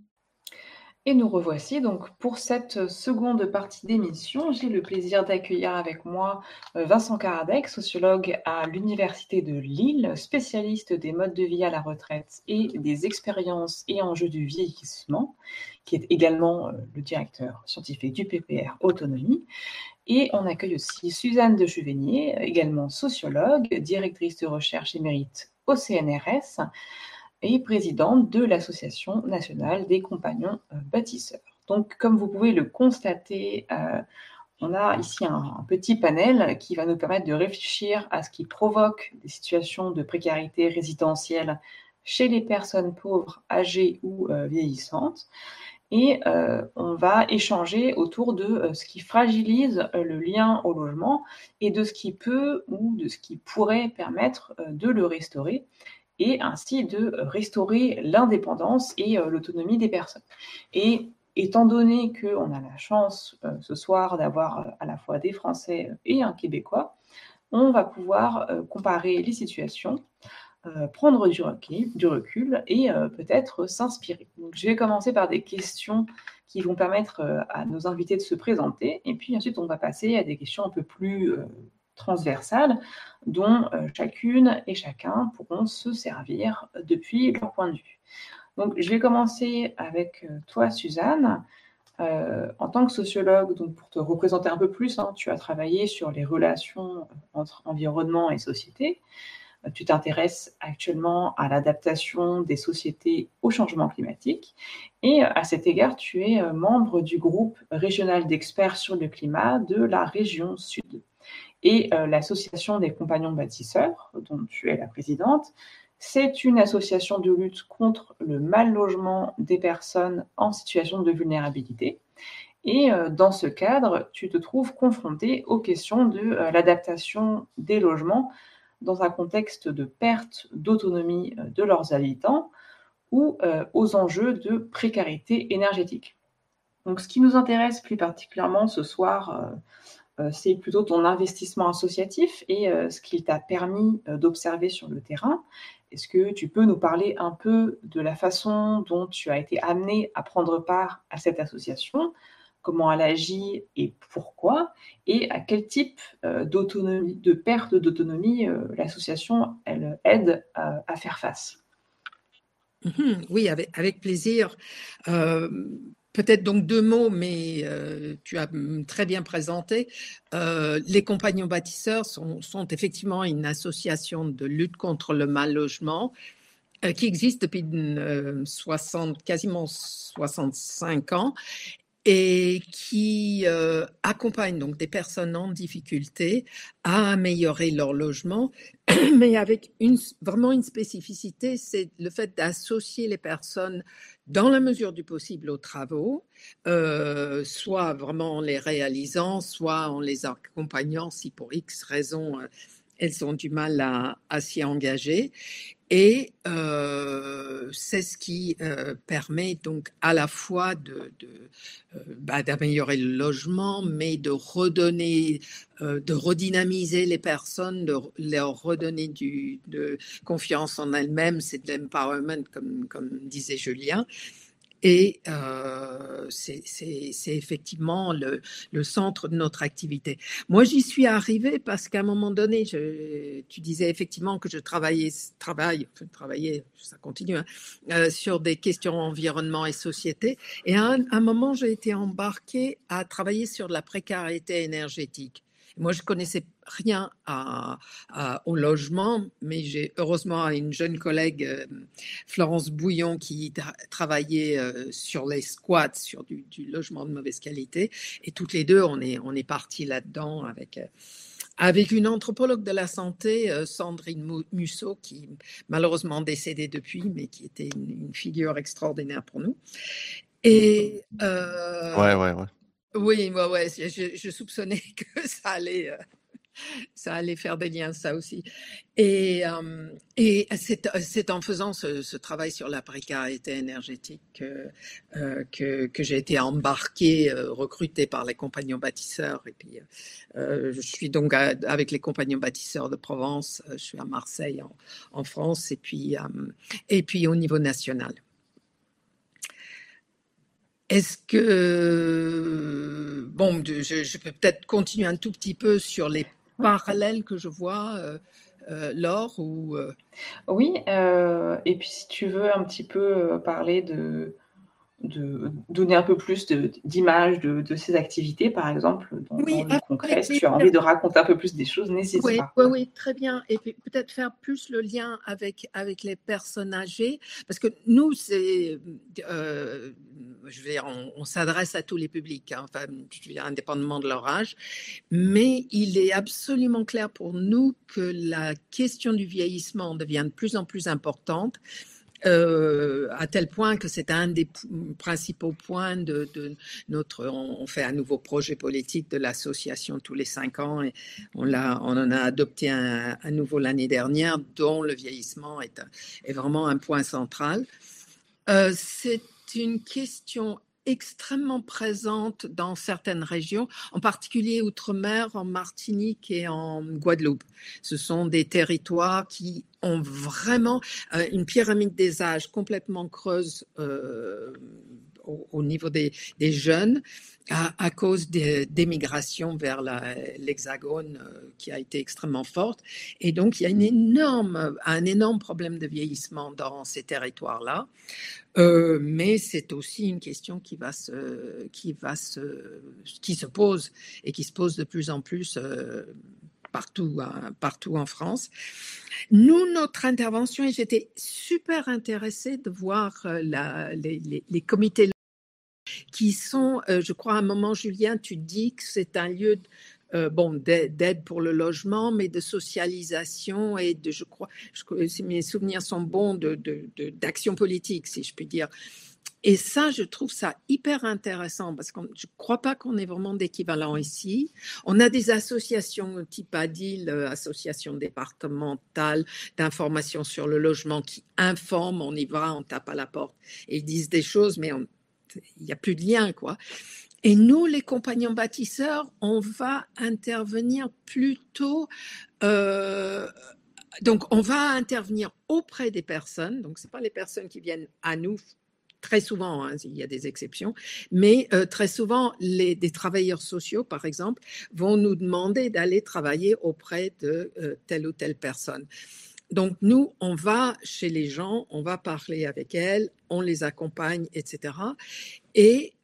S1: Et nous revoici donc pour cette seconde partie d'émission. J'ai le plaisir d'accueillir avec moi Vincent Karadec, sociologue à l'Université de Lille, spécialiste des modes de vie à la retraite et des expériences et enjeux du vieillissement, qui est également le directeur scientifique du PPR Autonomie. Et on accueille aussi Suzanne de Juvenier, également sociologue, directrice de recherche émérite au CNRS, et présidente de l'Association nationale des compagnons bâtisseurs. Donc, comme vous pouvez le constater, on a ici un petit panel qui va nous permettre de réfléchir à ce qui provoque des situations de précarité résidentielle chez les personnes pauvres, âgées ou vieillissantes. Et on va échanger autour de ce qui fragilise le lien au logement et de ce qui peut ou de ce qui pourrait permettre de le restaurer, et ainsi de restaurer l'indépendance et l'autonomie des personnes. Et étant donné qu'on a la chance ce soir d'avoir à la fois des Français et un Québécois, on va pouvoir comparer les situations, prendre du recul et peut-être s'inspirer. Donc, je vais commencer par des questions qui vont permettre à nos invités de se présenter, et puis ensuite on va passer à des questions un peu plus transversales dont chacune et chacun pourront se servir depuis leur point de vue. Donc, je vais commencer avec toi, Suzanne. En tant que sociologue, donc pour te représenter un peu plus, tu as travaillé sur les relations entre environnement et société. Tu t'intéresses actuellement à l'adaptation des sociétés au changement climatique et à cet égard, tu es membre du groupe régional d'experts sur le climat de la région Sud. Et l'association des compagnons bâtisseurs, dont tu es la présidente, c'est une association de lutte contre le mal logement des personnes en situation de vulnérabilité. Et dans ce cadre, tu te trouves confronté aux questions de l'adaptation des logements dans un contexte de perte d'autonomie de leurs habitants ou aux enjeux de précarité énergétique. Donc, ce qui nous intéresse plus particulièrement ce soir, c'est plutôt ton investissement associatif et ce qu'il t'a permis d'observer sur le terrain. Est-ce que tu peux nous parler un peu de la façon dont tu as été amené à prendre part à cette association, comment elle agit et pourquoi, et à quel type d'autonomie, de perte d'autonomie l'association elle aide à faire face?
S3: Oui, avec plaisir. Peut-être donc 2 mots, mais tu as très bien présenté. Les compagnons bâtisseurs sont effectivement une association de lutte contre le mal logement qui existe depuis quasiment 65 ans et qui accompagne donc des personnes en difficulté à améliorer leur logement, mais avec vraiment une spécificité, c'est le fait d'associer les personnes dans la mesure du possible aux travaux, soit vraiment en les réalisant, soit en les accompagnant si pour X raisons elles ont du mal à s'y engager. Et c'est ce qui permet donc à la fois d'améliorer le logement, mais de redynamiser les personnes, de leur redonner de confiance en elles-mêmes. C'est de l'empowerment, comme disait Julien. Et c'est effectivement le centre de notre activité. Moi, j'y suis arrivée parce qu'à un moment donné, tu disais effectivement que je travaillais, ça continue, sur des questions environnement et société. Et à un moment, j'ai été embarquée à travailler sur la précarité énergétique. Moi, je connaissais rien au logement, mais j'ai heureusement une jeune collègue, Florence Bouillon, qui travaillait sur les squats, sur du logement de mauvaise qualité. Et toutes les deux, on est partis là-dedans avec une anthropologue de la santé, Sandrine Musso, qui malheureusement décédée depuis, mais qui était une figure extraordinaire pour nous. Et
S2: Ouais.
S3: oui, ouais, je soupçonnais que ça allait faire des liens, ça aussi. Et c'est en faisant ce travail sur la précarité énergétique que j'ai été embarquée, recrutée par les compagnons bâtisseurs. Et puis, je suis donc avec les compagnons bâtisseurs de Provence. Je suis à Marseille, en France, et puis au niveau national. Est-ce que, bon, je peux peut-être continuer un tout petit peu sur les parallèles que je vois, Laure, ou...
S1: Oui, et puis si tu veux un petit peu parler de donner un peu plus d'images de ces activités, par exemple, dans
S3: Oui,
S1: le concret.
S3: avec
S1: Si tu as
S3: plaisir.
S1: envie de raconter un peu plus des choses, n'hésite
S3: Oui,
S1: pas.
S3: oui, oui, très bien. Et puis peut-être faire plus le lien avec les personnes âgées, parce que nous, je veux dire, on s'adresse à tous les publics, hein, enfin, je veux dire, indépendamment de leur âge, mais il est absolument clair pour nous que la question du vieillissement devient de plus en plus importante. À tel point que c'est un des principaux points de notre. On fait un nouveau projet politique de l'association tous les 5 ans et on en a adopté un nouveau l'année dernière, dont le vieillissement est vraiment un point central. C'est une question extrêmement présente dans certaines régions, en particulier outre-mer, en Martinique et en Guadeloupe. Ce sont des territoires qui ont vraiment une pyramide des âges complètement creuse au niveau des jeunes à cause des migrations vers l'Hexagone qui a été extrêmement forte. Et donc, il y a un énorme problème de vieillissement dans ces territoires-là. Mais c'est aussi une question qui se pose et qui se pose de plus en plus partout en France. Nous, notre intervention, et j'étais super intéressée de voir les comités qui sont, je crois, à un moment, Julien, tu dis que c'est un lieu d'aide pour le logement, mais de socialisation et je crois, si mes souvenirs sont bons, d'action politique, si je puis dire. Et ça, je trouve ça hyper intéressant parce que je ne crois pas qu'on ait vraiment d'équivalent ici. On a des associations type ADIL, association départementale d'information sur le logement, qui informent, on y va, on tape à la porte et ils disent des choses, mais il n'y a plus de lien, quoi. Et nous, les compagnons bâtisseurs, on va intervenir plutôt. Donc, on va intervenir auprès des personnes. Donc, ce n'est pas les personnes qui viennent à nous. Très souvent, hein, il y a des exceptions, mais très souvent, des travailleurs sociaux, par exemple, vont nous demander d'aller travailler auprès de telle ou telle personne. Donc, nous, on va chez les gens, on va parler avec elles, on les accompagne, etc. Et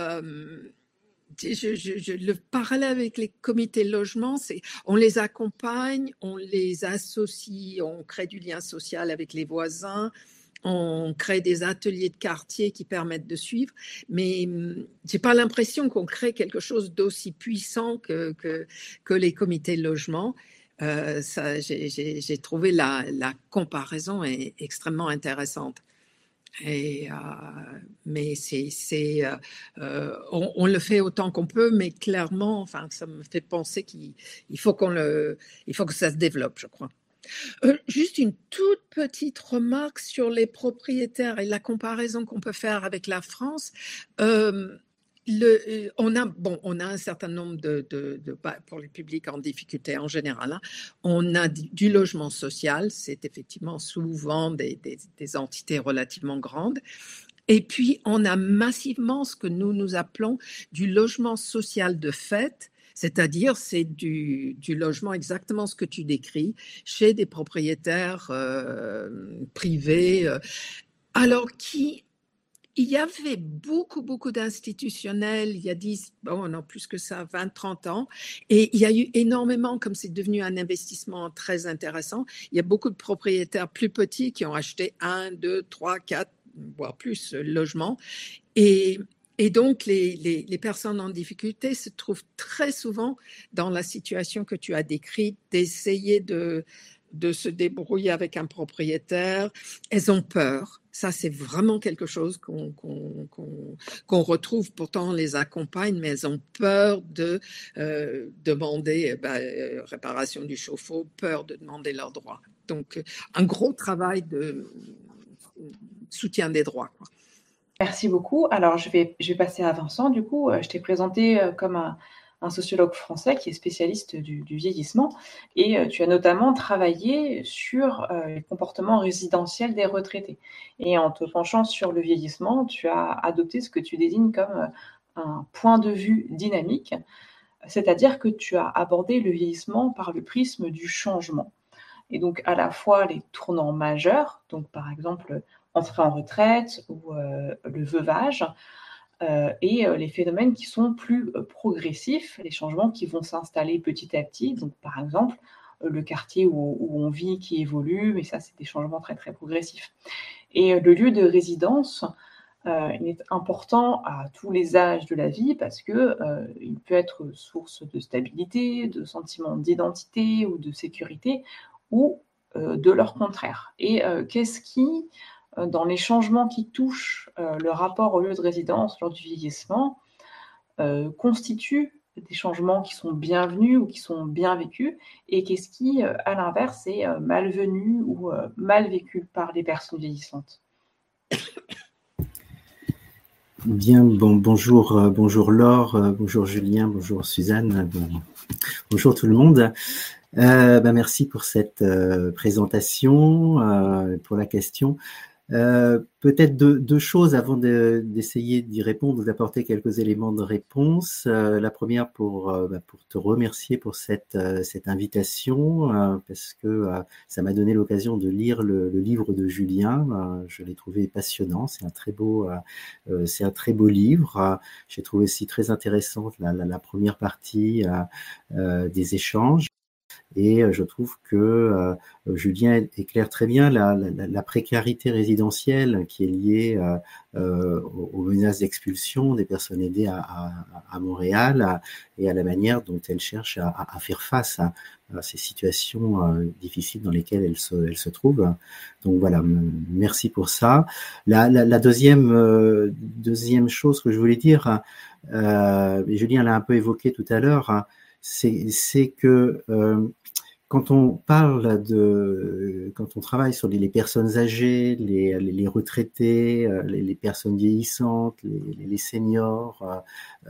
S3: le parallèle avec les comités de logement, c'est on les accompagne, on les associe, on crée du lien social avec les voisins, on crée des ateliers de quartier qui permettent de suivre, mais j'ai pas l'impression qu'on crée quelque chose d'aussi puissant que les comités de logement. J'ai trouvé la comparaison est extrêmement intéressante. Mais on le fait autant qu'on peut, mais clairement, enfin, ça me fait penser qu'il faut que ça se développe, je crois. Juste une toute petite remarque sur les propriétaires et la comparaison qu'on peut faire avec la France. On a un certain nombre pour les publics en difficulté en général. Hein, on a du logement social, c'est effectivement souvent des entités relativement grandes. Et puis, on a massivement ce que nous appelons du logement social de fait, c'est-à-dire c'est du logement exactement ce que tu décris, chez des propriétaires privés. Alors il y avait beaucoup d'institutionnels il y a non plus que ça, 20, 30 ans. Et il y a eu énormément, comme c'est devenu un investissement très intéressant, il y a beaucoup de propriétaires plus petits qui ont acheté 1, 2, 3, 4, voire plus logements. Et donc, les personnes en difficulté se trouvent très souvent dans la situation que tu as décrite, d'essayer de se débrouiller avec un propriétaire. Elles ont peur. Ça, c'est vraiment quelque chose qu'on retrouve. Pourtant, on les accompagne, mais elles ont peur de demander réparation du chauffe-eau, peur de demander leurs droits. Donc, un gros travail de soutien des droits, quoi.
S1: Merci beaucoup. Alors, je vais passer à Vincent. Du coup, je t'ai présenté comme un sociologue français qui est spécialiste du vieillissement, et tu as notamment travaillé sur les comportements résidentiels des retraités. Et en te penchant sur le vieillissement, tu as adopté ce que tu désignes comme un point de vue dynamique, c'est-à-dire que tu as abordé le vieillissement par le prisme du changement. Et donc à la fois les tournants majeurs, donc par exemple entrer en retraite ou le veuvage, et les phénomènes qui sont plus progressifs, les changements qui vont s'installer petit à petit. Donc par exemple, le quartier où on vit qui évolue, mais ça c'est des changements très très progressifs. Et le lieu de résidence, il est important à tous les âges de la vie parce que il peut être source de stabilité, de sentiment d'identité ou de sécurité, ou de leur contraire. Et qu'est-ce qui, dans les changements qui touchent le rapport au lieu de résidence lors du vieillissement, constitue des changements qui sont bienvenus ou qui sont bien vécus, et qu'est-ce qui, à l'inverse, est malvenu ou mal vécu par les personnes vieillissantes?
S4: Bien, bonjour Laure, bonjour Julien, bonjour Suzanne, bonjour tout le monde. Merci pour cette présentation, pour la question. Peut-être deux choses avant d'essayer d'y répondre, vous apporter quelques éléments de réponse. La première pour te remercier pour cette invitation, parce que ça m'a donné l'occasion de lire le livre de Julien. Je l'ai trouvé passionnant, c'est un très beau livre. J'ai trouvé aussi très intéressante la première partie des échanges. Et je trouve que Julien éclaire très bien la précarité résidentielle qui est liée aux menaces d'expulsion des personnes aidées à Montréal, et à la manière dont elles cherchent à faire face à ces situations difficiles dans lesquelles elles se trouvent. Donc voilà, merci pour ça. La deuxième chose que je voulais dire, Julien l'a un peu évoqué tout à l'heure, c'est que quand on travaille sur les personnes âgées, les retraités, les personnes vieillissantes, les seniors,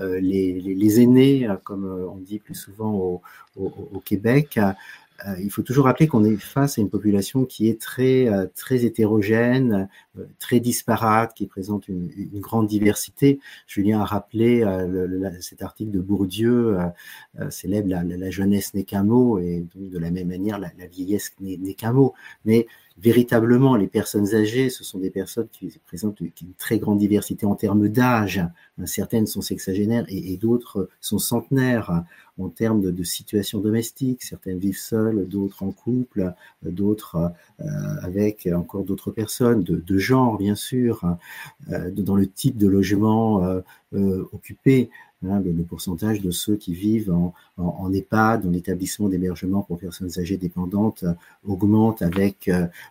S4: les aînés, comme on dit plus souvent au Québec, il faut toujours rappeler qu'on est face à une population qui est très hétérogène, très disparate, qui présente une grande diversité. Julien a rappelé cet article de Bourdieu, célèbre la jeunesse n'est qu'un mot, et donc de la même manière la vieillesse n'est qu'un mot. Mais véritablement, les personnes âgées, ce sont des personnes qui présentent une très grande diversité en termes d'âge. Certaines sont sexagénaires et d'autres sont centenaires en termes de situation domestique. Certaines vivent seules, d'autres en couple, d'autres avec encore d'autres personnes, de genre bien sûr, dans le type de logement occupé. Le pourcentage de ceux qui vivent en EHPAD, en établissement d'hébergement pour personnes âgées dépendantes, augmente avec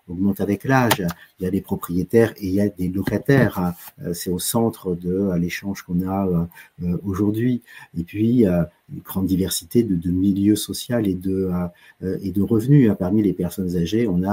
S4: l'âge. Il y a des propriétaires et il y a des locataires. C'est au centre de l'échange qu'on a aujourd'hui. Et puis une grande diversité de milieux sociaux et de revenus. Parmi les personnes âgées, on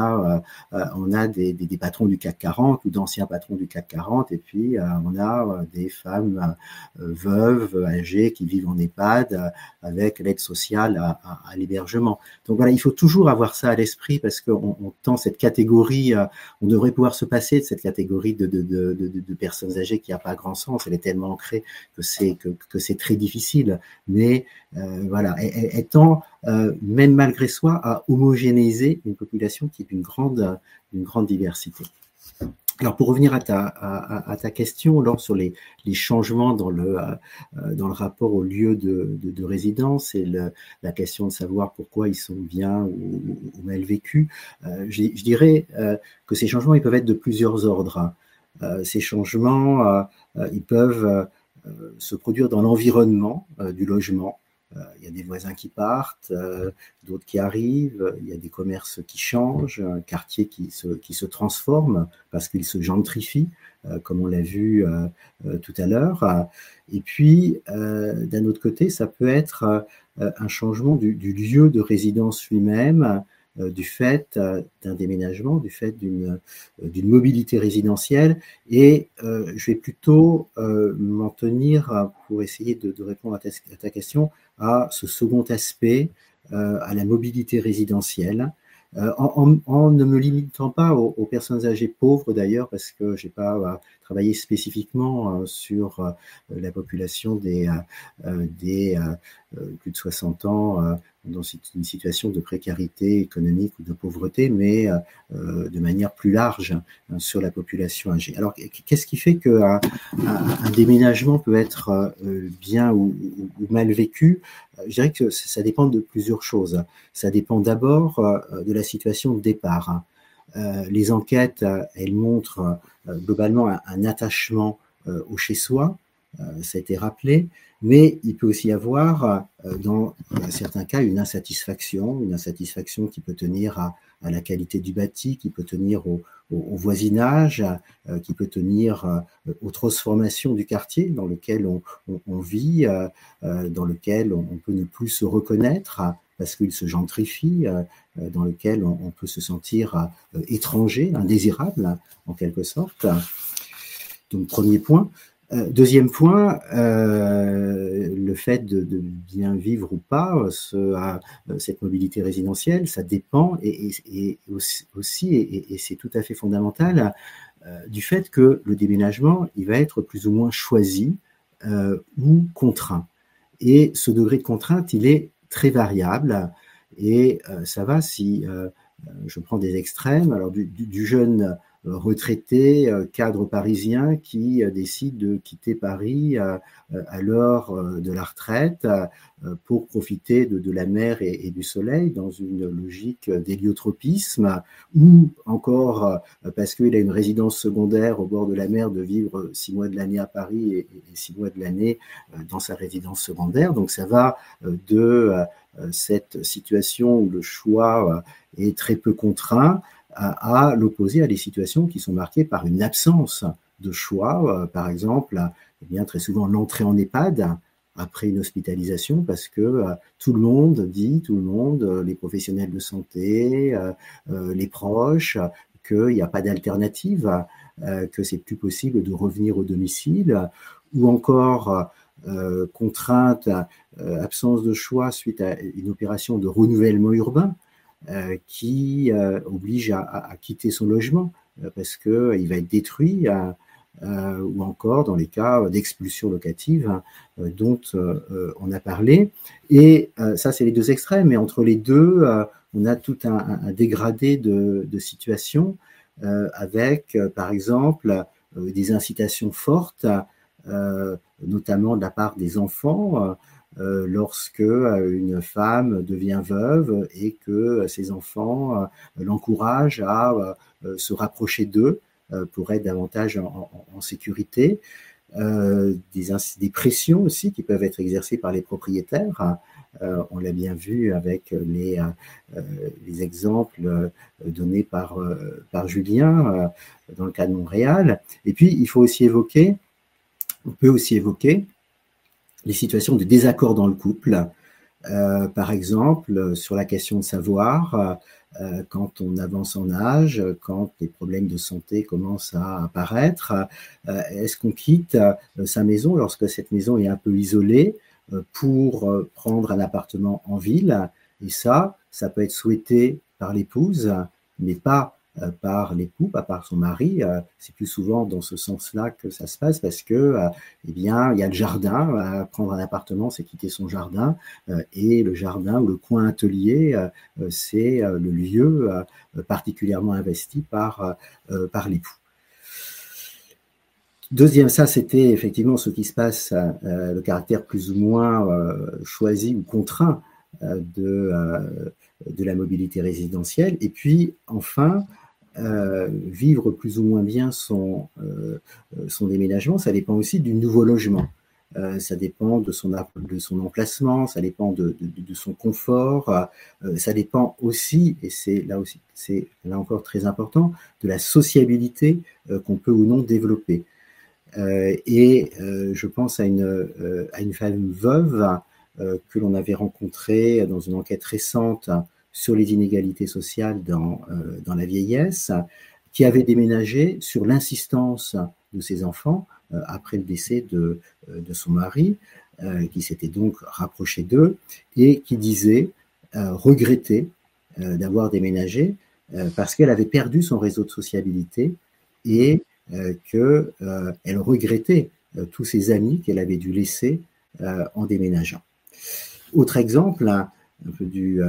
S4: a des patrons du CAC 40 ou d'anciens patrons du CAC 40, et puis on a des femmes veuves âgées qui vivent en EHPAD avec l'aide sociale à l'hébergement. Donc voilà, il faut toujours avoir ça à l'esprit, parce qu'on tend cette catégorie, on devrait pouvoir se passer de cette catégorie de personnes âgées qui n'a pas grand sens. Elle est tellement ancrée que c'est très difficile. Mais voilà, étant même malgré soi à homogénéiser une population qui est d'une grande diversité. Alors pour revenir à ta question, Laure, sur les changements dans le rapport au lieu de résidence et la question de savoir pourquoi ils sont bien ou mal vécus, je dirais que ces changements ils peuvent être de plusieurs ordres. Ces changements ils peuvent se produire dans l'environnement du logement. Il y a des voisins qui partent, d'autres qui arrivent, il y a des commerces qui changent, un quartier qui se transforme parce qu'il se gentrifie, comme on l'a vu tout à l'heure. Et puis, d'un autre côté, ça peut être un changement du lieu de résidence lui-même, du fait d'un déménagement, du fait d'une mobilité résidentielle. Et je vais plutôt m'en tenir, pour essayer de répondre à ta question, à ce second aspect, à la mobilité résidentielle. En ne me limitant pas aux personnes âgées pauvres d'ailleurs, parce que je n'ai pas travaillé spécifiquement sur la population des plus de 60 ans dans une situation de précarité économique ou de pauvreté, mais de manière plus large sur la population âgée. Alors, qu'est-ce qui fait qu'un déménagement peut être bien ou mal vécu? Je dirais que ça dépend de plusieurs choses. Ça dépend d'abord de la situation de départ. Les enquêtes, elles montrent globalement un attachement au chez-soi, ça a été rappelé, mais il peut aussi y avoir, dans certains cas, une insatisfaction qui peut tenir à la qualité du bâti, qui peut tenir au voisinage, qui peut tenir aux transformations du quartier dans lequel on vit, dans lequel on peut ne plus se reconnaître parce qu'il se gentrifie, dans lequel on peut se sentir étranger, indésirable en quelque sorte. Donc premier point. Deuxième point, le fait de bien vivre ou pas cette mobilité résidentielle, ça dépend et aussi, et c'est tout à fait fondamental, du fait que le déménagement, il va être plus ou moins choisi ou contraint. Et ce degré de contrainte, il est très variable et ça va si je prends des extrêmes, alors du jeune retraité, cadre parisien qui décide de quitter Paris à l'heure de la retraite pour profiter de la mer et du soleil dans une logique d'héliotropisme, ou encore parce qu'il a une résidence secondaire au bord de la mer, de vivre 6 mois de l'année à Paris et 6 mois de l'année dans sa résidence secondaire. Donc ça va de cette situation où le choix est très peu contraint à l'opposé à des situations qui sont marquées par une absence de choix, par exemple, eh bien, très souvent l'entrée en EHPAD après une hospitalisation, parce que tout le monde, les professionnels de santé, les proches, qu'il n'y a pas d'alternative, que c'est plus possible de revenir au domicile, ou encore contrainte, absence de choix suite à une opération de renouvellement urbain, qui oblige à quitter son logement parce qu'il va être détruit, ou encore dans les cas d'expulsion locative dont on a parlé. Et ça, c'est les deux extrêmes, mais entre les deux, on a tout un dégradé de situation avec, par exemple, des incitations fortes, notamment de la part des enfants, lorsque une femme devient veuve et que ses enfants l'encouragent à se rapprocher d'eux pour être davantage en sécurité. Des pressions aussi qui peuvent être exercées par les propriétaires. On l'a bien vu avec les exemples donnés par Julien dans le cas de Montréal. Et puis, on peut aussi évoquer les situations de désaccord dans le couple, par exemple sur la question de savoir, quand on avance en âge, quand les problèmes de santé commencent à apparaître, est-ce qu'on quitte sa maison lorsque cette maison est un peu isolée pour prendre un appartement en ville? Et ça peut être souhaité par l'épouse, mais pas par l'époux, pas par son mari. C'est plus souvent dans ce sens-là que ça se passe, parce que eh bien, il y a le jardin. Prendre un appartement, c'est quitter son jardin, et le jardin ou le coin atelier, c'est le lieu particulièrement investi par l'époux. Deuxième, ça c'était effectivement ce qui se passe, le caractère plus ou moins choisi ou contraint de la mobilité résidentielle. Et puis enfin, vivre plus ou moins bien son déménagement, ça dépend aussi du nouveau logement. Ça dépend de son emplacement, ça dépend de son confort, ça dépend aussi, et c'est là encore très important, de la sociabilité qu'on peut ou non développer. Je pense à une femme veuve que l'on avait rencontrée dans une enquête récente sur les inégalités sociales dans la vieillesse, qui avait déménagé sur l'insistance de ses enfants après le décès de son mari, qui s'était donc rapproché d'eux et qui disait regretter d'avoir déménagé parce qu'elle avait perdu son réseau de sociabilité et qu'elle regrettait tous ses amis qu'elle avait dû laisser en déménageant. Autre exemple, un peu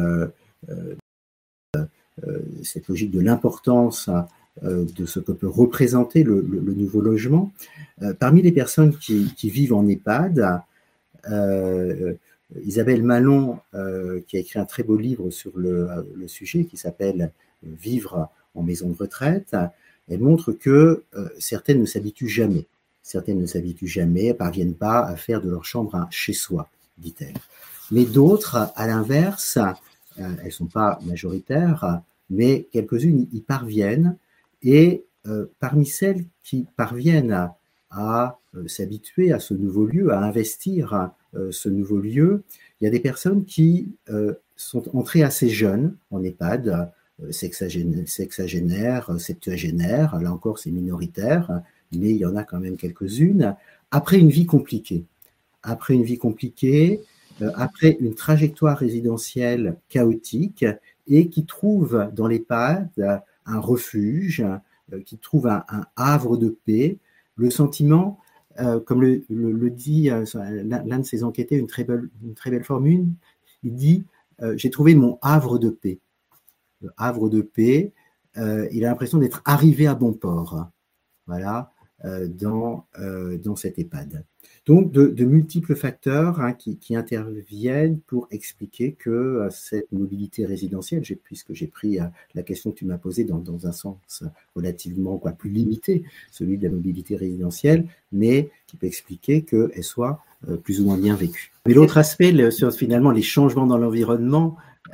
S4: cette logique de l'importance de ce que peut représenter le nouveau logement. Parmi les personnes qui vivent en EHPAD, Isabelle Malon, qui a écrit un très beau livre sur le sujet qui s'appelle « Vivre en maison de retraite », elle montre que certaines ne s'habituent jamais. Certaines ne s'habituent jamais, ne parviennent pas à faire de leur chambre un chez-soi, dit-elle. Mais d'autres, à l'inverse, elles ne sont pas majoritaires, mais quelques-unes y parviennent. Et parmi celles qui parviennent à s'habituer à ce nouveau lieu, à investir ce nouveau lieu, il y a des personnes qui sont entrées assez jeunes en EHPAD, sexagénaires, septuagénaires, là encore c'est minoritaire, mais il y en a quand même quelques-unes, après une vie compliquée. Après une vie compliquée, après une trajectoire résidentielle chaotique, et qui trouvent dans l'EHPAD un refuge, qui trouve un havre de paix, le sentiment, comme le dit l'un de ses enquêtés, une très belle formule, il dit « j'ai trouvé mon havre de paix ». Le havre de paix, il a l'impression d'être arrivé à bon port, voilà, dans cette EHPAD. Donc, de multiples facteurs qui interviennent pour expliquer que cette mobilité résidentielle, puisque j'ai pris la question que tu m'as posée dans un sens relativement plus limité, celui de la mobilité résidentielle, mais qui peut expliquer qu'elle soit plus ou moins bien vécue. Mais l'autre aspect, sur finalement les changements dans l'environnement,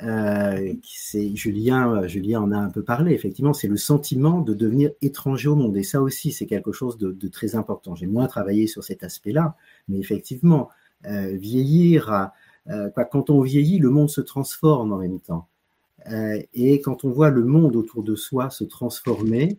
S4: Julien en a un peu parlé, effectivement, c'est le sentiment de devenir étranger au monde. Et ça aussi, c'est quelque chose de très important. J'ai moins travaillé sur cet aspect-là, mais effectivement, vieillir, quand on vieillit, le monde se transforme en même temps. Et quand on voit le monde autour de soi se transformer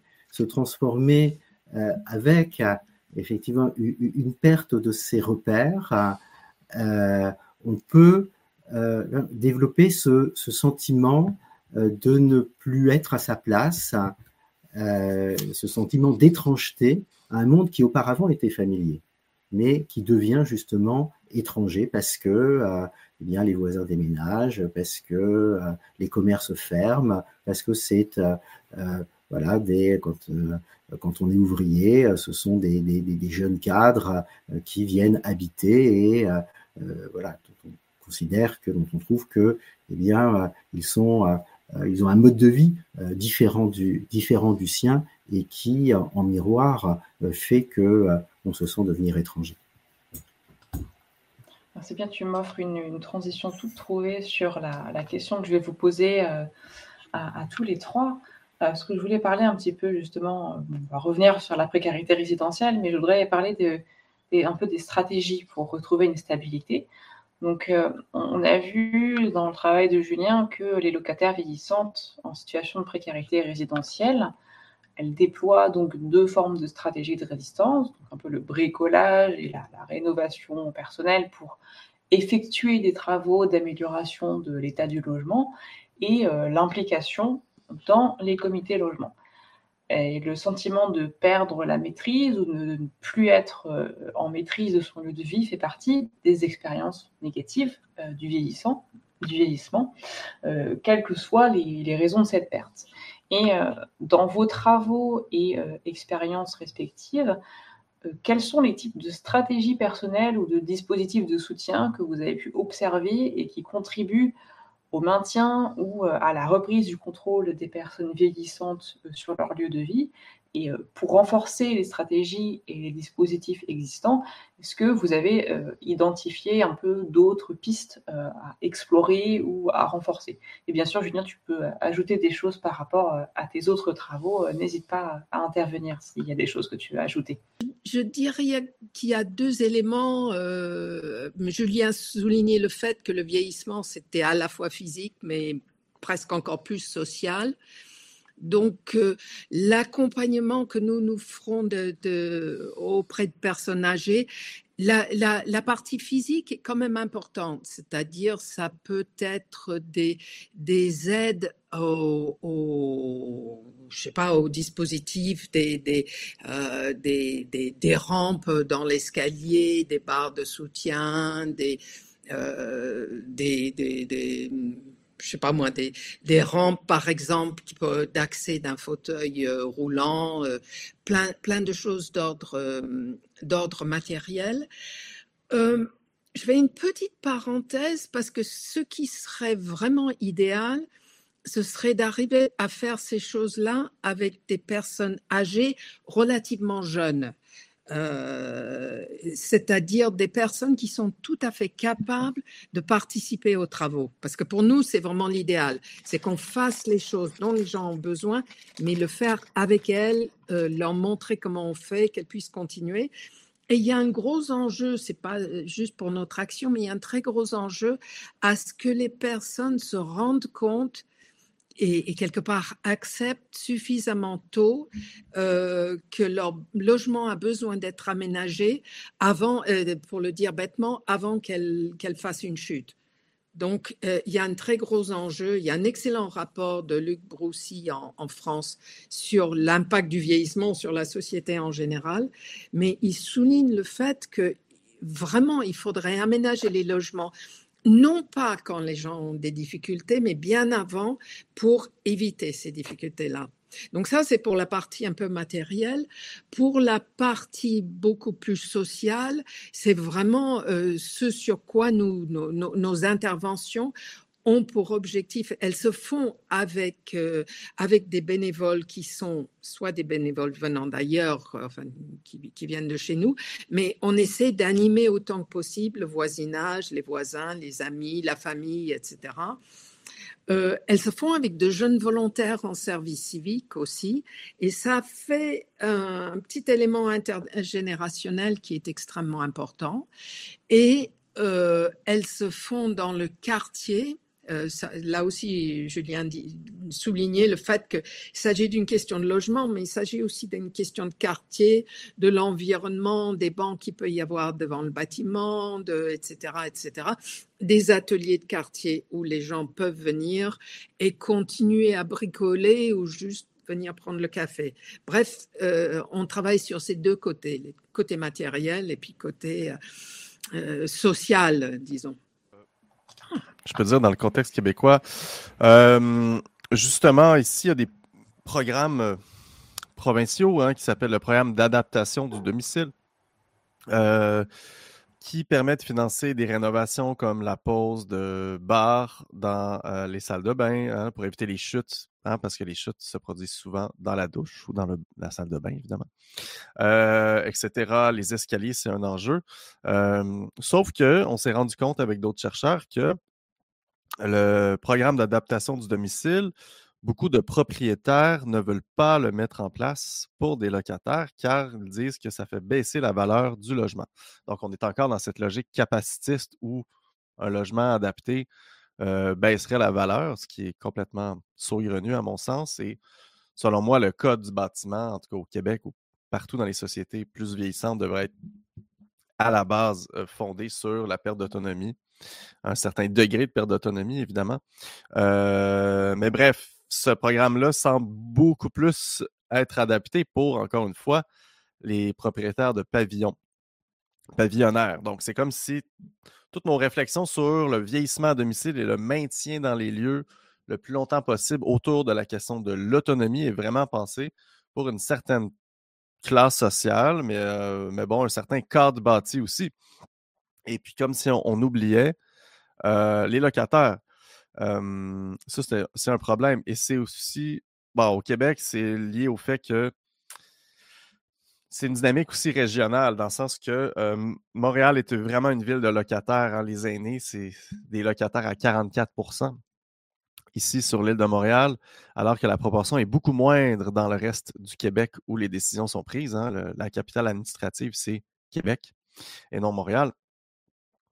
S4: avec effectivement une perte de ses repères, on peut développer ce sentiment de ne plus être à sa place, ce sentiment d'étrangeté à un monde qui auparavant était familier, mais qui devient justement étranger parce que eh bien, les voisins déménagent, parce que les commerces ferment, parce que c'est voilà, quand on est ouvrier, ce sont des jeunes cadres qui viennent habiter et voilà, on considère que, dont on trouve que, eh bien, ils ont un mode de vie différent du sien et qui, en miroir, fait que on se sent devenir étranger.
S1: C'est bien, tu m'offres une transition toute trouvée sur la question que je vais vous poser à tous les trois. Parce que je voulais parler un petit peu justement, on va revenir sur la précarité résidentielle, mais je voudrais parler un peu des stratégies pour retrouver une stabilité. Donc, on a vu dans le travail de Julien que les locataires vieillissantes en situation de précarité résidentielle, elles déploient donc deux formes de stratégies de résistance, donc un peu le bricolage et la rénovation personnelle pour effectuer des travaux d'amélioration de l'état du logement et l'implication dans les comités logement. Et le sentiment de perdre la maîtrise ou de ne plus être en maîtrise de son lieu de vie fait partie des expériences négatives du vieillissement, quelles que soient les raisons de cette perte. Et dans vos travaux et expériences respectives, quels sont les types de stratégies personnelles ou de dispositifs de soutien que vous avez pu observer et qui contribuent au maintien ou à la reprise du contrôle des personnes vieillissantes sur leur lieu de vie? Et pour renforcer les stratégies et les dispositifs existants, est-ce que vous avez identifié un peu d'autres pistes à explorer ou à renforcer? Et bien sûr, Julien, tu peux ajouter des choses par rapport à tes autres travaux. N'hésite pas à intervenir s'il y a des choses que tu veux ajouter.
S3: Je dirais qu'il y a deux éléments. Julien soulignait le fait que le vieillissement, c'était à la fois physique, mais presque encore plus social. Donc, l'accompagnement que nous ferons auprès de personnes âgées, la partie physique est quand même importante, c'est-à-dire ça peut être des aides je sais pas, au dispositif, des rampes dans l'escalier, des barres de soutien, je sais pas moi, des rampes, par exemple, d'accès d'un fauteuil roulant, plein de choses d'ordre matériel. Je fais une petite parenthèse parce que ce qui serait vraiment idéal, ce serait d'arriver à faire ces choses-là avec des personnes âgées relativement jeunes. C'est-à-dire des personnes qui sont tout à fait capables de participer aux travaux. Parce que pour nous, c'est vraiment l'idéal. C'est qu'on fasse les choses dont les gens ont besoin, mais le faire avec elles, leur montrer comment on fait, qu'elles puissent continuer. Et il y a un gros enjeu, c'est pas juste pour notre action, mais il y a un très gros enjeu à ce que les personnes se rendent compte et quelque part acceptent suffisamment tôt que leur logement a besoin d'être aménagé avant, pour le dire bêtement, avant qu'elle fasse une chute. Donc, il y a un très gros enjeu. Il y a un excellent rapport de Luc Broussy en France sur l'impact du vieillissement sur la société en général, mais il souligne le fait que vraiment, il faudrait aménager les logements non pas quand les gens ont des difficultés, mais bien avant pour éviter ces difficultés-là. Donc ça, c'est pour la partie un peu matérielle. Pour la partie beaucoup plus sociale, c'est vraiment ce sur quoi nos interventions ont pour objectif, elles se font avec des bénévoles qui sont soit des bénévoles venant d'ailleurs, enfin, qui viennent de chez nous, mais on essaie d'animer autant que possible le voisinage, les voisins, les amis, la famille, etc. Elles se font avec de jeunes volontaires en service civique aussi, et ça fait un petit élément intergénérationnel qui est extrêmement important. Et elles se font dans le quartier. Là aussi, Julien soulignait le fait qu'il s'agit d'une question de logement, mais il s'agit aussi d'une question de quartier, de l'environnement, des bancs qu'il peut y avoir devant le bâtiment, etc., etc. Des ateliers de quartier où les gens peuvent venir et continuer à bricoler ou juste venir prendre le café. Bref, on travaille sur ces deux côtés, le côté matériel et puis côté social, disons.
S2: Je peux dire, dans le contexte québécois, justement, ici, il y a des programmes provinciaux qui s'appellent le programme d'adaptation du domicile, qui permet de financer des rénovations comme la pose de bars dans les salles de bain pour éviter les chutes, parce que les chutes se produisent souvent dans la douche ou dans la salle de bain, évidemment, etc. Les escaliers, c'est un enjeu. Sauf qu'on s'est rendu compte avec d'autres chercheurs que le programme d'adaptation du domicile, beaucoup de propriétaires ne veulent pas le mettre en place pour des locataires car ils disent que ça fait baisser la valeur du logement. Donc, on est encore dans cette logique capacitiste où un logement adapté baisserait la valeur, ce qui est complètement saugrenu à mon sens. Et selon moi, le code du bâtiment, en tout cas au Québec ou partout dans les sociétés plus vieillissantes, devrait être à la base fondé sur la perte d'autonomie, un certain degré de perte d'autonomie, évidemment. Mais bref, ce programme-là semble beaucoup plus être adapté pour, encore une fois, les propriétaires de pavillonnaires. Donc, c'est comme si toutes nos réflexions sur le vieillissement à domicile et le maintien dans les lieux le plus longtemps possible autour de la question de l'autonomie est vraiment pensée pour une certaine classe sociale, mais bon, un certain cadre bâti aussi. Et puis, comme si on oubliait les locataires. Ça, c'est un problème. Et c'est aussi, bon, au Québec, c'est lié au fait que c'est une dynamique aussi régionale, dans le sens que Montréal est vraiment une ville de locataires. Les aînés, c'est des locataires à 44% ici sur l'île de Montréal, alors que la proportion est beaucoup moindre dans le reste du Québec où les décisions sont prises. La capitale administrative, c'est Québec et non Montréal.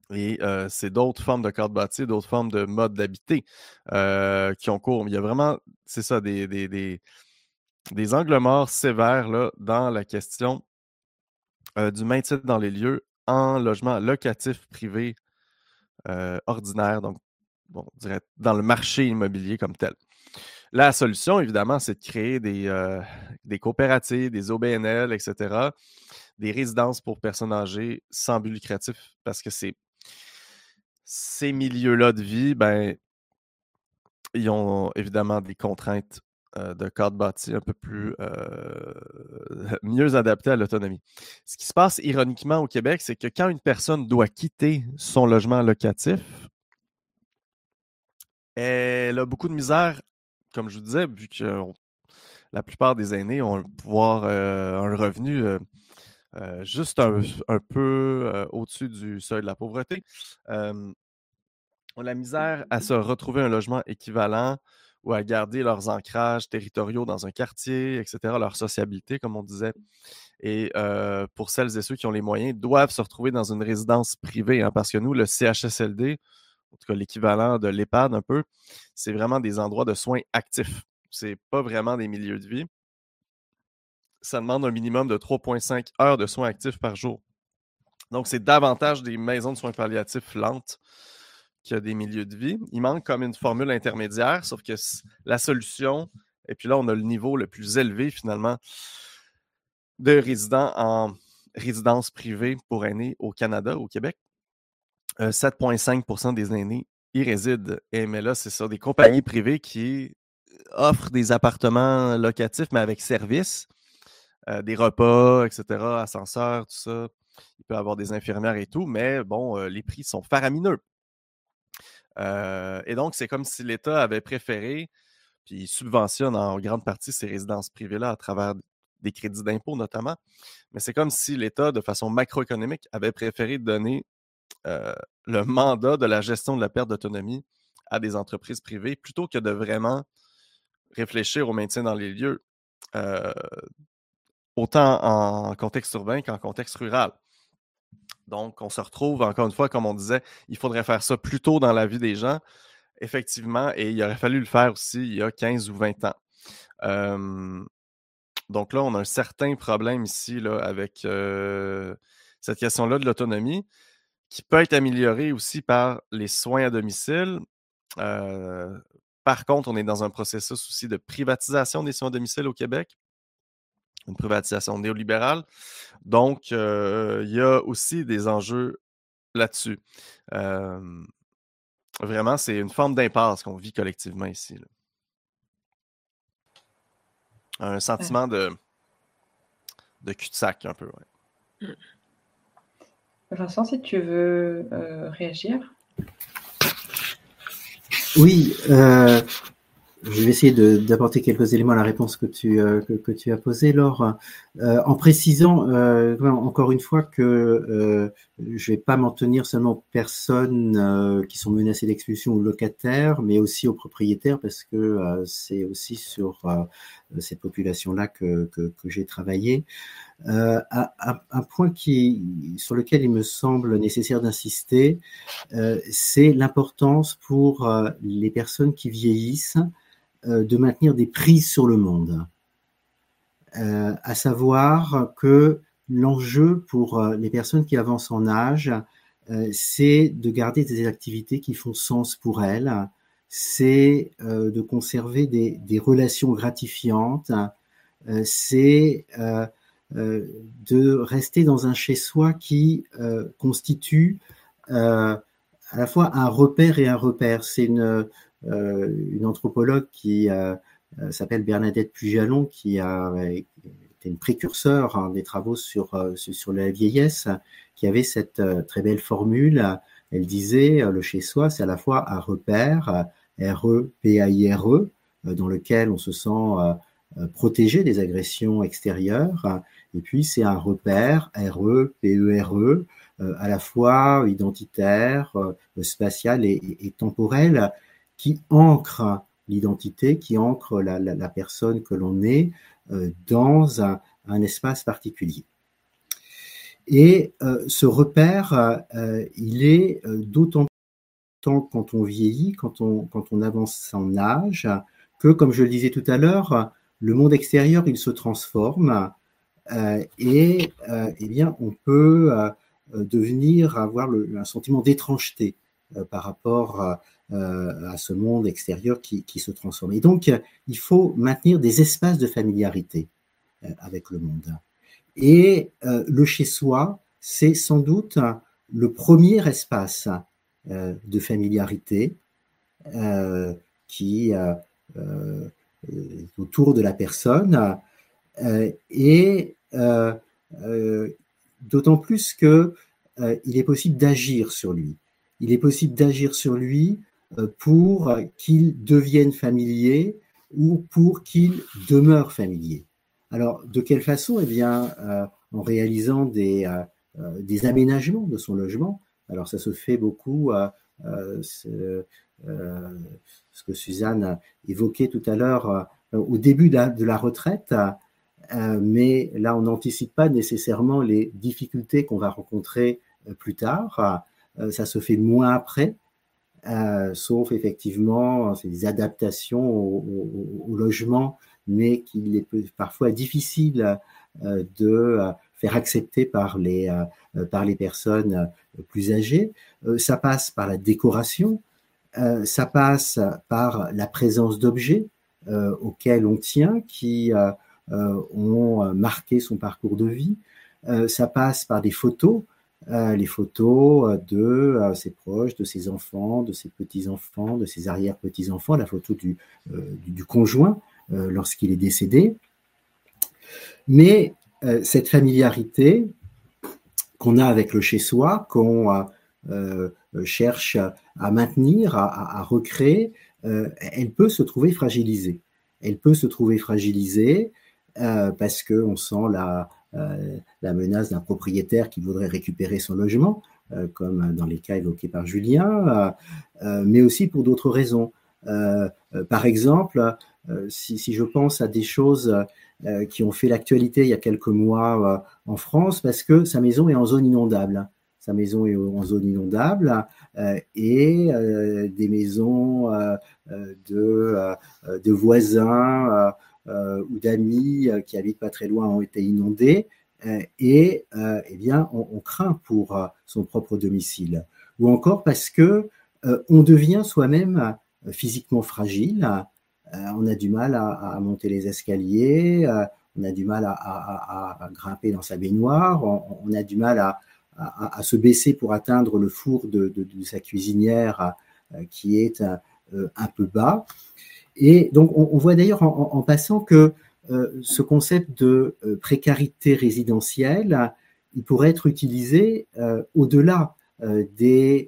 S2: Et c'est d'autres formes de cadre bâti, d'autres formes de modes d'habiter qui ont cours. Il y a vraiment, c'est ça, des angles morts sévères là, dans la question du maintien dans les lieux en logement locatif privé ordinaire, donc bon, on dirait dans le marché immobilier comme tel. La solution, évidemment, c'est de créer des coopératives, des OBNL, etc., des résidences pour personnes âgées sans but lucratif, parce que ces milieux-là de vie, ben, ils ont évidemment des contraintes de cadre bâti un peu plus mieux adaptées à l'autonomie. Ce qui se passe ironiquement au Québec, c'est que quand une personne doit quitter son logement locatif, elle a beaucoup de misère, comme je vous disais, vu que la plupart des aînés ont un pouvoir, un revenu juste un peu au-dessus du seuil de la pauvreté. Ont la misère à se retrouver un logement équivalent ou à garder leurs ancrages territoriaux dans un quartier, etc., leur sociabilité, comme on disait. Et pour celles et ceux qui ont les moyens, doivent se retrouver dans une résidence privée, hein, parce que nous, le CHSLD, en tout cas l'équivalent de l'EHPAD un peu, c'est vraiment des endroits de soins actifs. C'est pas vraiment des milieux de vie. Ça demande un minimum de 3,5 heures de soins actifs par jour. Donc, c'est davantage des maisons de soins palliatifs lentes qu'il y a des milieux de vie. Il manque comme une formule intermédiaire, sauf que la solution, et puis là, on a le niveau le plus élevé finalement de résidents en résidence privée pour aînés au Canada, au Québec. 7,5% des aînés y résident. Mais là, c'est ça, des compagnies privées qui offrent des appartements locatifs, mais avec service, des repas, etc., ascenseurs, tout ça. Il peut y avoir des infirmières et tout, mais bon, les prix sont faramineux. Et donc, c'est comme si l'État avait préféré, puis il subventionne en grande partie ces résidences privées-là à travers des crédits d'impôt notamment, mais c'est comme si l'État, de façon macroéconomique, avait préféré donner le mandat de la gestion de la perte d'autonomie à des entreprises privées plutôt que de vraiment réfléchir au maintien dans les lieux, autant en contexte urbain qu'en contexte rural. Donc, on se retrouve, encore une fois, comme on disait, il faudrait faire ça plus tôt dans la vie des gens, effectivement, et il aurait fallu le faire aussi il y a 15 ou 20 ans. Donc là, on a un certain problème ici là, avec cette question-là de l'autonomie, qui peut être améliorée aussi par les soins à domicile. Par contre, on est dans un processus aussi de privatisation des soins à domicile au Québec, une privatisation néolibérale. Donc, il y a aussi des enjeux là-dessus. Vraiment, c'est une forme d'impasse qu'on vit collectivement ici, là. Un sentiment de cul-de-sac un peu. Ouais.
S1: Vincent, si tu veux réagir.
S4: Oui, je vais essayer d'apporter quelques éléments à la réponse que tu as posée, Laure, en précisant encore une fois que je vais pas m'en tenir seulement aux personnes qui sont menacées d'expulsion ou locataires, mais aussi aux propriétaires, parce que c'est aussi sur cette population-là que j'ai travaillé. Un point sur lequel il me semble nécessaire d'insister, c'est l'importance pour les personnes qui vieillissent de maintenir des prises sur le monde. À savoir que l'enjeu pour les personnes qui avancent en âge, c'est de garder des activités qui font sens pour elles, c'est de conserver des relations gratifiantes, c'est de rester dans un chez-soi qui constitue à la fois un repère et un repère. C'est une anthropologue qui s'appelle Bernadette Pujalon, qui a été une précurseur des travaux sur la vieillesse, qui avait cette très belle formule. Elle disait le chez-soi, c'est à la fois un repère, R-E-P-A-I-R-E, dans lequel on se sent protégé des agressions extérieures, et puis c'est un repère, R-E-P-E-R-E, à la fois identitaire, spatial et temporel, qui ancre l'identité, qui ancre la personne que l'on est dans un espace particulier. Et ce repère, il est d'autant quand on vieillit, quand on avance en âge, que, comme je le disais tout à l'heure, le monde extérieur, il se transforme et eh bien, on peut avoir un sentiment d'étrangeté par rapport à ce monde extérieur qui se transforme. Et donc, il faut maintenir des espaces de familiarité avec le monde. Et le chez-soi, c'est sans doute le premier espace de familiarité qui est autour de la personne et d'autant plus que il est possible d'agir sur lui. Il est possible d'agir sur lui pour qu'il devienne familier ou pour qu'il demeure familier. Alors, de quelle façon? Eh bien, en réalisant des aménagements de son logement. Alors, ça se fait beaucoup, ce que Suzanne évoquait tout à l'heure au début de la retraite, mais là, on n'anticipe pas nécessairement les difficultés qu'on va rencontrer plus tard. Ça se fait moins après, sauf effectivement des adaptations au logement, mais qu'il est parfois difficile de faire accepter par les personnes plus âgées. Ça passe par la décoration, ça passe par la présence d'objets auxquels on tient, qui ont marqué son parcours de vie. Ça passe par des photos, les photos de ses proches, de ses enfants, de ses petits-enfants, de ses arrière-petits-enfants, la photo du conjoint lorsqu'il est décédé. Mais cette familiarité qu'on a avec le chez-soi, qu'on cherche à maintenir, à recréer, elle peut se trouver fragilisée. Elle peut se trouver fragilisée parce qu'on sent la menace d'un propriétaire qui voudrait récupérer son logement, comme dans les cas évoqués par Julien, mais aussi pour d'autres raisons. Par exemple, si je pense à des choses qui ont fait l'actualité il y a quelques mois en France, parce que sa maison est en zone inondable. Sa maison est en zone inondable et des maisons de voisins ou d'amis qui habitent pas très loin ont été inondés et eh bien on craint pour son propre domicile. Ou encore parce que on devient soi-même physiquement fragile, on a du mal à monter les escaliers, on a du mal à grimper dans sa baignoire, on a du mal à se baisser pour atteindre le four de sa cuisinière qui est un peu bas. Et donc, on voit d'ailleurs en passant que ce concept de précarité résidentielle, il pourrait être utilisé au-delà des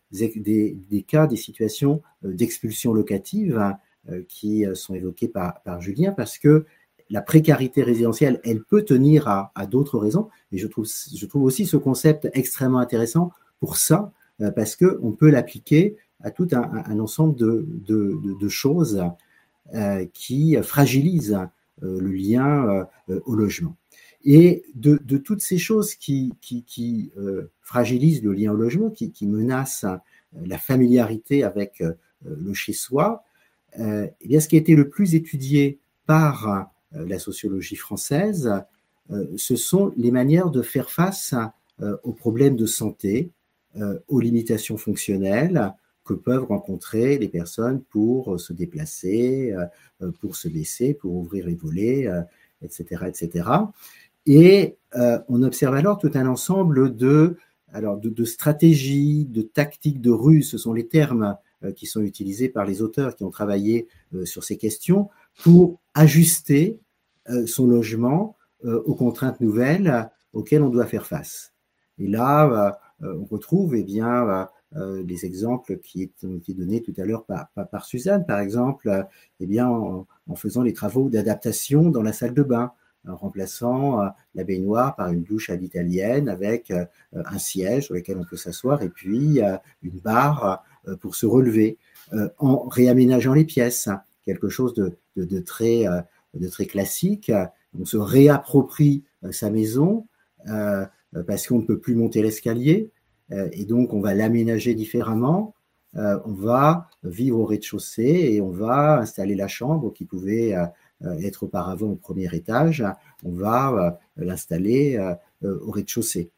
S4: cas, des situations d'expulsion locative qui sont évoquées par Julien, parce que la précarité résidentielle, elle peut tenir à d'autres raisons. Et je trouve aussi ce concept extrêmement intéressant pour ça, parce qu'on peut l'appliquer à tout un ensemble de choses qui fragilisent le lien au logement. Et de toutes ces choses qui fragilisent le lien au logement, qui menacent la familiarité avec le chez-soi, eh bien, ce qui a été le plus étudié par la sociologie française, ce sont les manières de faire face aux problèmes de santé, aux limitations fonctionnelles que peuvent rencontrer les personnes pour se déplacer, pour se baisser, pour ouvrir les volets, etc., etc. Et on observe alors tout un ensemble de stratégies, de tactiques, de ruses, ce sont les termes qui sont utilisés par les auteurs qui ont travaillé sur ces questions, pour ajuster son logement aux contraintes nouvelles auxquelles on doit faire face. Et là, on retrouve eh bien, les exemples qui ont été donnés tout à l'heure par Suzanne, par exemple, eh bien, en faisant les travaux d'adaptation dans la salle de bain, en remplaçant la baignoire par une douche à l'italienne avec un siège sur lequel on peut s'asseoir et puis une barre pour se relever, en réaménageant les pièces, quelque chose de très classique. On se réapproprie sa maison parce qu'on ne peut plus monter l'escalier, et donc on va l'aménager différemment. On va vivre au rez-de-chaussée et on va installer la chambre qui pouvait être auparavant au premier étage. On va l'installer au rez-de-chaussée.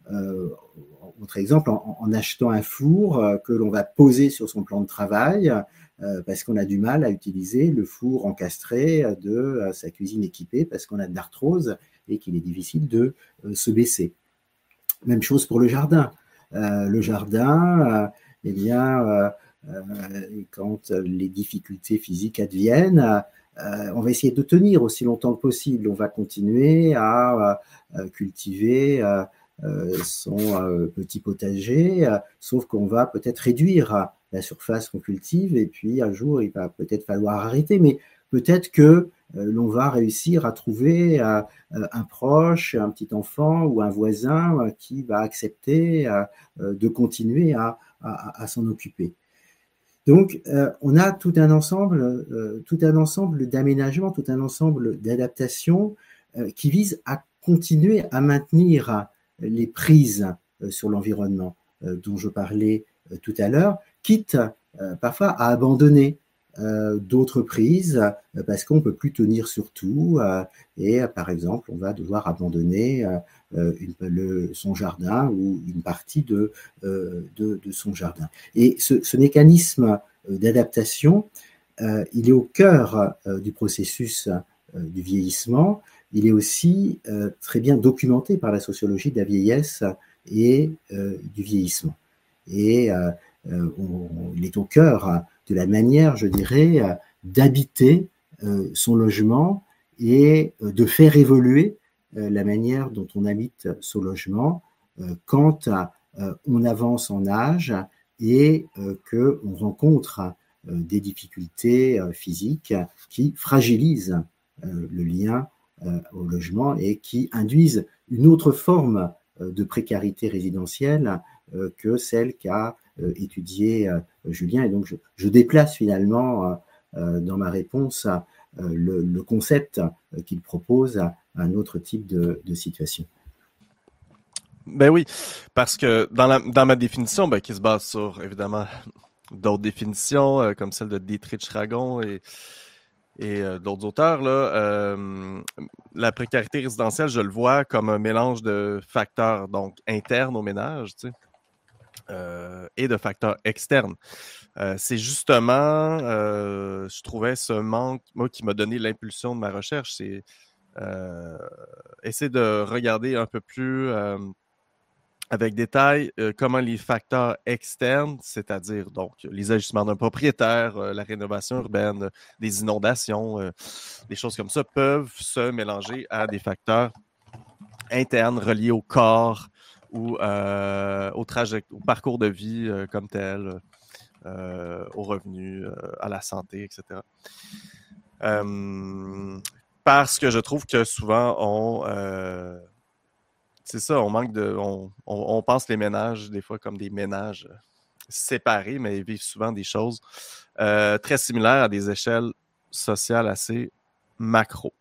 S4: Autre exemple, en achetant un four que l'on va poser sur son plan de travail parce qu'on a du mal à utiliser le four encastré de sa cuisine équipée parce qu'on a de l'arthrose et qu'il est difficile de se baisser. Même chose pour le jardin. Le jardin, eh bien, quand les difficultés physiques adviennent, on va essayer de tenir aussi longtemps que possible. On va continuer à cultiver son petit potager, sauf qu'on va peut-être réduire la surface qu'on cultive et puis un jour il va peut-être falloir arrêter, mais peut-être que l'on va réussir à trouver un proche, un petit enfant ou un voisin qui va accepter de continuer à s'en occuper. Donc, on a tout un ensemble d'aménagements, tout un ensemble d'adaptations qui visent à continuer à maintenir les prises sur l'environnement dont je parlais tout à l'heure, quitte parfois à abandonner d'autres prises parce qu'on ne peut plus tenir sur tout et par exemple on va devoir abandonner son jardin ou une partie de son jardin. Et ce mécanisme d'adaptation, il est au cœur du processus du vieillissement. Il est aussi très bien documenté par la sociologie de la vieillesse et du vieillissement. Et il est au cœur de la manière, je dirais, d'habiter son logement et de faire évoluer la manière dont on habite son logement quand on avance en âge et qu'on rencontre des difficultés physiques qui fragilisent le lien au logement et qui induisent une autre forme de précarité résidentielle que celle qu'a étudié Julien. Et donc, je déplace finalement dans ma réponse le concept qu'il propose à un autre type de situation.
S2: Ben oui, parce que dans ma définition, qui se base sur, évidemment, d'autres définitions, comme celle de Dietrich Ragon et d'autres auteurs, là, la précarité résidentielle, je le vois comme un mélange de facteurs donc internes au ménage, tu sais, et de facteurs externes. C'est justement, je trouvais ce manque, moi, qui m'a donné l'impulsion de ma recherche, c'est essayer de regarder un peu plus avec détail comment les facteurs externes, c'est-à-dire donc les ajustements d'un propriétaire, la rénovation urbaine, des inondations, des choses comme ça, peuvent se mélanger à des facteurs internes reliés au corps ou au parcours de vie comme tel, aux revenus, à la santé, etc. Parce que je trouve que souvent c'est ça, on manque de. On pense les ménages, des fois, comme des ménages séparés, mais ils vivent souvent des choses très similaires à des échelles sociales assez macro.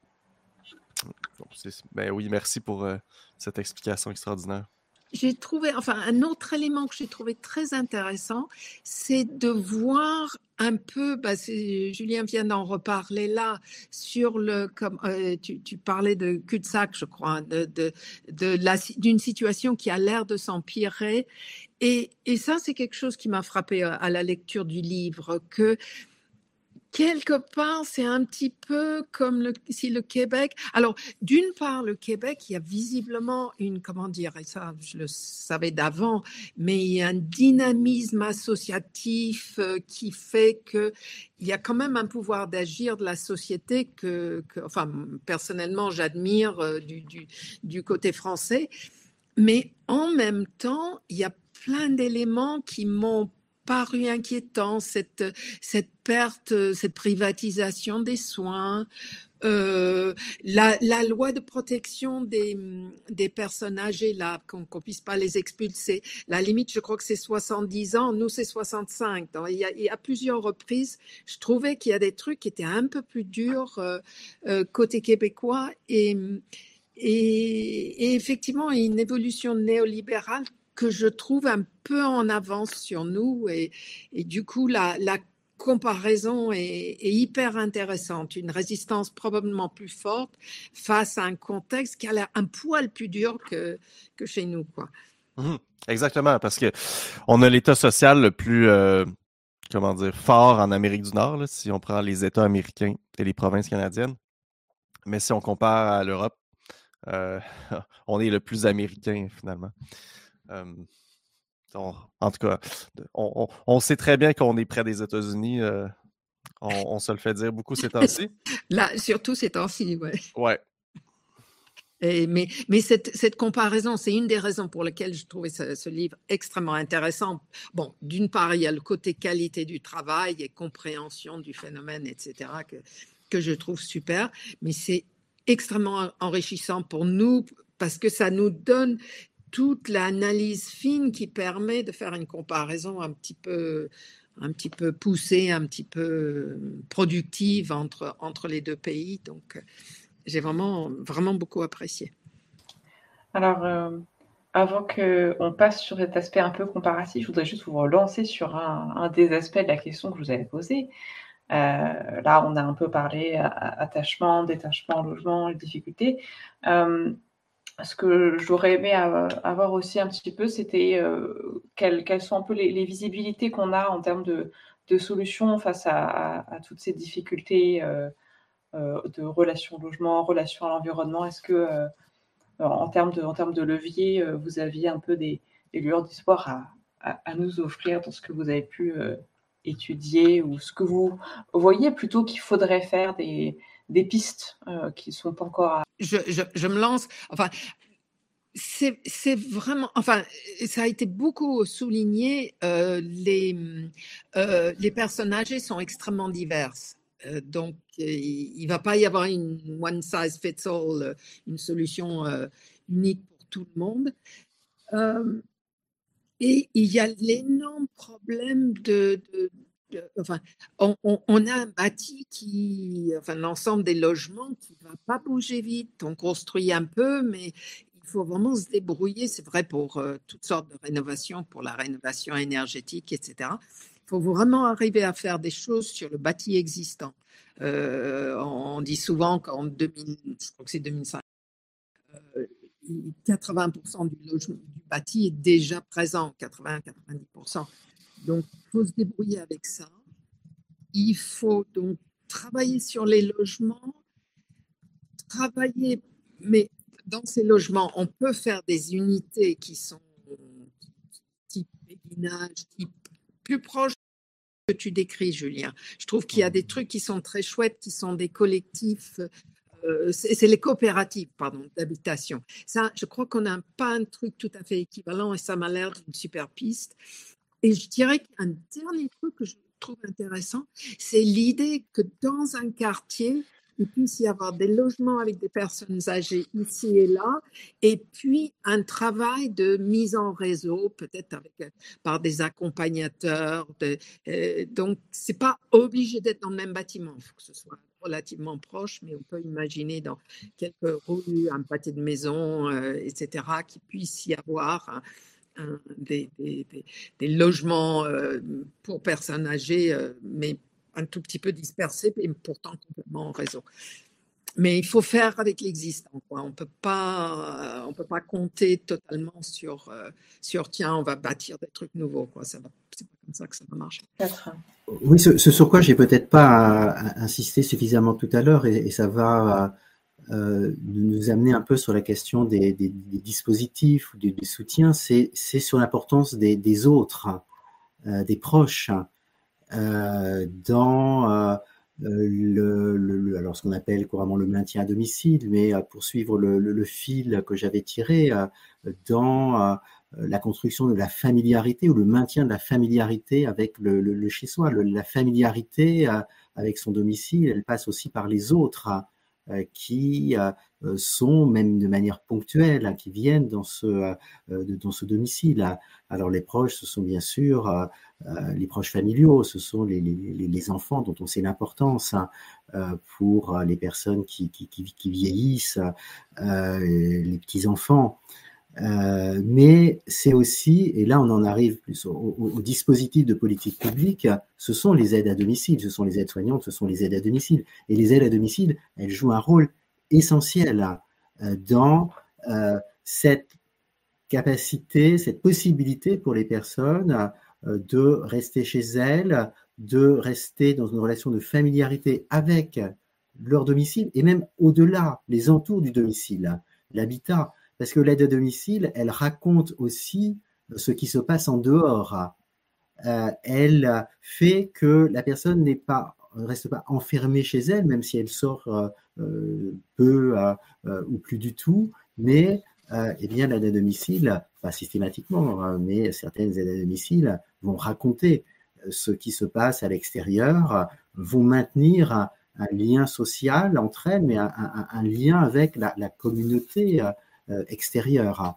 S2: Ben oui, merci pour cette explication extraordinaire.
S3: J'ai trouvé, un autre élément que j'ai trouvé très intéressant, c'est de voir un peu, Julien vient d'en reparler là, sur tu parlais de cul-de-sac, je crois, d'une situation qui a l'air de s'empirer. Et ça, c'est quelque chose qui m'a frappé à la lecture du livre, que quelque part, c'est un petit peu comme si le Québec... Alors, d'une part, le Québec, il y a visiblement et ça, je le savais d'avant, mais il y a un dynamisme associatif qui fait qu'il y a quand même un pouvoir d'agir de la société que personnellement, j'admire du côté français. Mais en même temps, il y a plein d'éléments qui m'ont paru inquiétant, cette perte, cette privatisation des soins, la loi de protection des personnes âgées, là, qu'on puisse pas les expulser. La limite, je crois que c'est 70 ans, nous c'est 65. Donc, il y a plusieurs reprises, je trouvais qu'il y a des trucs qui étaient un peu plus durs côté québécois et et effectivement, une évolution néolibérale que je trouve un peu en avance sur nous. Et du coup, la comparaison est hyper intéressante. Une résistance probablement plus forte face à un contexte qui a l'air un poil plus dur que chez nous, quoi.
S2: Exactement, parce que on a l'État social le plus fort en Amérique du Nord, là, si on prend les États américains et les provinces canadiennes. Mais si on compare à l'Europe, on est le plus américain, finalement. En tout cas, on sait très bien qu'on est près des États-Unis. On se le fait dire beaucoup ces temps-ci.
S3: Là, surtout ces temps-ci, ouais.
S2: Ouais.
S3: Mais cette comparaison, c'est une des raisons pour lesquelles je trouvais ce livre extrêmement intéressant. Bon, d'une part, il y a le côté qualité du travail et compréhension du phénomène, etc., que je trouve super, mais c'est extrêmement enrichissant pour nous parce que ça nous donne toute l'analyse fine qui permet de faire une comparaison un petit peu poussée, un petit peu productive entre les deux pays. Donc, j'ai vraiment beaucoup apprécié.
S1: Alors, avant qu'on passe sur cet aspect un peu comparatif, je voudrais juste vous relancer sur un des aspects de la question que je vous avais posée. Là, on a un peu parlé attachement, détachement, logement, les difficultés. Ce que j'aurais aimé avoir aussi un petit peu, c'était quelles sont un peu les visibilités qu'on a en termes de solutions face à toutes ces difficultés de relations au logement, relations à l'environnement. Est-ce que, en termes de levier, vous aviez un peu des lueurs d'espoir à nous offrir dans ce que vous avez pu étudier ou ce que vous voyez plutôt qu'il faudrait faire des pistes qui ne sont pas encore...
S3: Je me lance. Enfin, c'est vraiment, enfin, ça a été beaucoup souligné. Les personnes âgées sont extrêmement diverses. Donc, il ne va pas y avoir une one size fits all, une solution unique pour tout le monde. Et il y a l'énorme problème enfin, on a un bâti l'ensemble des logements qui ne va pas bouger vite. On construit un peu, mais il faut vraiment se débrouiller. C'est vrai pour toutes sortes de rénovations, pour la rénovation énergétique, etc. Il faut vraiment arriver à faire des choses sur le bâti existant. On dit souvent qu'en 2000, je crois que c'est 2005, 80% du bâti est déjà présent, 80-90%. Donc, il faut se débrouiller avec ça. Il faut donc travailler sur les logements, mais dans ces logements, on peut faire des unités qui sont type béguinage, type plus proche que tu décris, Julien. Je trouve qu'il y a des trucs qui sont très chouettes, qui sont des collectifs. C'est les coopératives d'habitation. Ça, je crois qu'on n'a pas un truc tout à fait équivalent et ça m'a l'air d'une super piste. Et je dirais qu'un dernier truc que je trouve intéressant, c'est l'idée que dans un quartier, il puisse y avoir des logements avec des personnes âgées ici et là, et puis un travail de mise en réseau, peut-être par des accompagnateurs. Donc, ce n'est pas obligé d'être dans le même bâtiment. Il faut que ce soit relativement proche, mais on peut imaginer dans quelques rues, un pâté de maison, etc., qu'il puisse y avoir des logements pour personnes âgées, mais un tout petit peu dispersés et pourtant complètement en réseau. Mais il faut faire avec l'existant, quoi. On ne peut pas compter totalement sur tiens, on va bâtir des trucs nouveaux, quoi. C'est pas comme ça que ça va marcher.
S4: Oui, ce sur quoi j'ai peut-être pas insisté suffisamment tout à l'heure, et ça va nous amener un peu sur la question des dispositifs ou des soutiens, c'est sur l'importance des autres, des proches, dans alors ce qu'on appelle couramment le maintien à domicile, mais poursuivre le fil que j'avais tiré dans la construction de la familiarité ou le maintien de la familiarité avec le chez-soi. La familiarité avec son domicile, elle passe aussi par les autres qui sont, même de manière ponctuelle, qui viennent dans ce domicile. Alors les proches, ce sont bien sûr les proches familiaux, ce sont les enfants dont on sait l'importance pour les personnes qui vieillissent, les petits-enfants. Mais c'est aussi, et là on en arrive plus au dispositif de politique publique, ce sont les aides à domicile, ce sont les aides soignantes, ce sont les aides à domicile. Et les aides à domicile, elles jouent un rôle essentiel dans cette capacité, cette possibilité pour les personnes de rester chez elles, de rester dans une relation de familiarité avec leur domicile et même au-delà, les entours du domicile, l'habitat. Parce que l'aide à domicile, elle raconte aussi ce qui se passe en dehors. Elle fait que la personne ne reste pas enfermée chez elle, même si elle sort peu ou plus du tout, mais eh bien, l'aide à domicile, pas systématiquement, mais certaines aides à domicile vont raconter ce qui se passe à l'extérieur, vont maintenir un lien social entre elles, mais un lien avec la communauté extérieure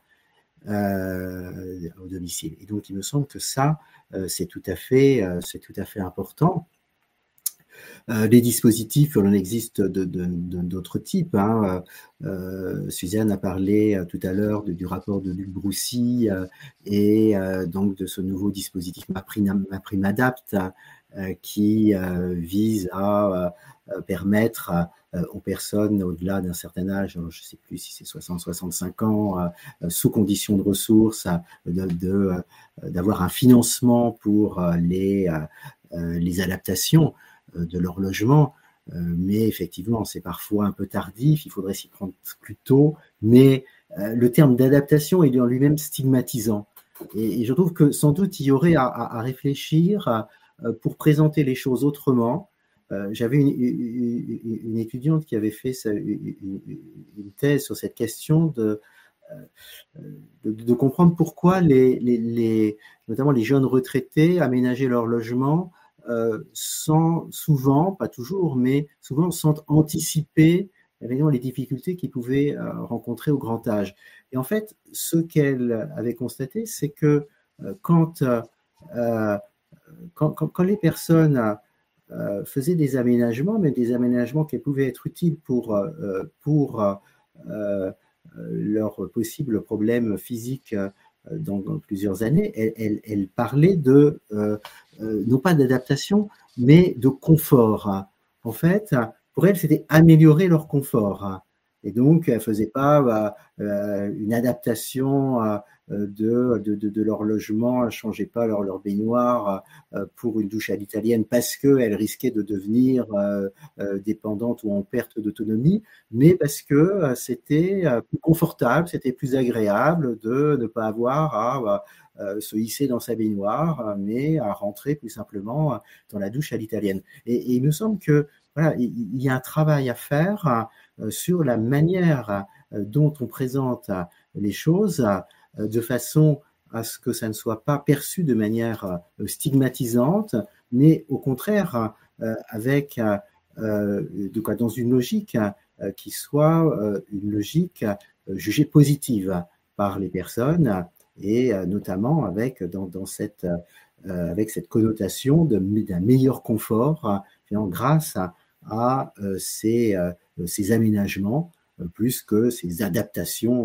S4: au domicile. Et donc, il me semble que ça, c'est tout à fait important. Les dispositifs, il en existe d'autres types. Suzanne a parlé tout à l'heure du rapport de Luc Broussy et donc de ce nouveau dispositif MaPrimeAdapt qui vise à permettre aux personnes au-delà d'un certain âge, je ne sais plus si c'est 60-65 ans, sous conditions de ressources, d'avoir un financement pour les adaptations de leur logement, mais effectivement, c'est parfois un peu tardif, il faudrait s'y prendre plus tôt, mais le terme d'adaptation est en lui-même stigmatisant. Et je trouve que sans doute il y aurait à réfléchir pour présenter les choses autrement. J'avais une étudiante qui avait fait une thèse sur cette question de comprendre pourquoi notamment les jeunes retraités aménageaient leur logement sans souvent, pas toujours, mais souvent sans anticiper évidemment les difficultés qu'ils pouvaient rencontrer au grand âge. Et en fait, ce qu'elle avait constaté, c'est que quand les personnes faisaient des aménagements, mais des aménagements qui pouvaient être utiles pour leurs possibles problèmes physiques dans plusieurs années, elle parlait non pas d'adaptation, mais de confort. En fait, pour elle, c'était améliorer leur confort. Et donc, elle ne faisait pas une adaptation de leur logement, elle ne changeait pas leur baignoire pour une douche à l'italienne parce qu'elle risquait de devenir dépendante ou en perte d'autonomie, mais parce que c'était plus confortable, c'était plus agréable de ne pas avoir à se hisser dans sa baignoire, mais à rentrer plus simplement dans la douche à l'italienne. Et il me semble que voilà, il y a un travail à faire sur la manière dont on présente les choses de façon à ce que ça ne soit pas perçu de manière stigmatisante, mais au contraire avec dans une logique qui soit une logique jugée positive par les personnes et notamment avec avec cette connotation d'un meilleur confort grâce à ces aménagements plus que ces adaptations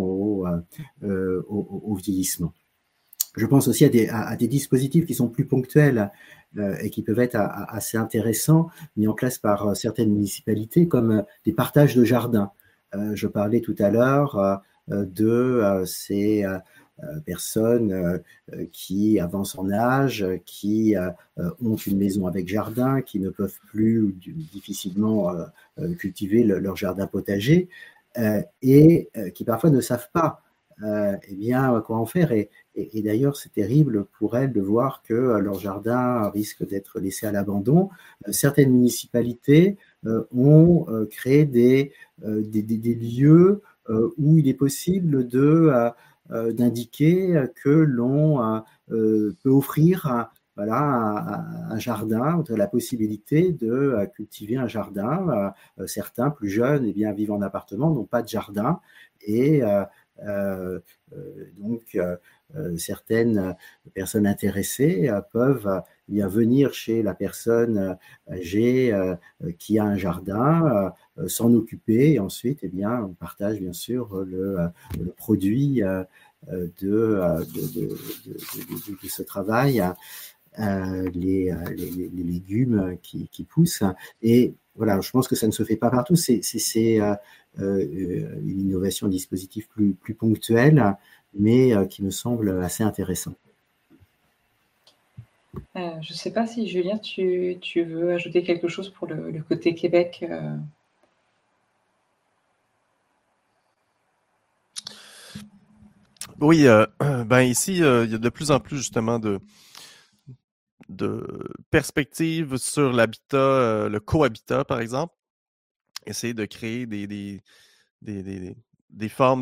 S4: au vieillissement. Je pense aussi à des dispositifs qui sont plus ponctuels et qui peuvent être assez intéressants, mis en place par certaines municipalités, comme des partages de jardins. Je parlais tout à l'heure de ces personnes qui avancent en âge, qui ont une maison avec jardin, qui ne peuvent plus difficilement cultiver leur jardin potager et qui parfois ne savent pas eh bien, quoi en faire. Et d'ailleurs, c'est terrible pour elles de voir que leur jardin risque d'être laissé à l'abandon. Certaines municipalités ont créé des lieux où il est possible d'indiquer que l'on peut offrir un jardin, la possibilité de cultiver un jardin. Certains plus jeunes vivent en appartement, n'ont pas de jardin et Donc, certaines personnes intéressées peuvent bien venir chez la personne âgée qui a un jardin, s'en occuper, et ensuite, eh bien, on partage bien sûr le produit de ce travail, les légumes qui poussent. Et voilà, je pense que ça ne se fait pas partout. C'est une innovation, un dispositif plus ponctuel, mais qui me semble assez intéressant.
S1: Je ne sais pas si, Julien, tu veux ajouter quelque chose pour le côté Québec.
S2: Oui, ben ici, il y a de plus en plus justement de perspectives sur l'habitat, le cohabitat, par exemple. Essayer de créer des formes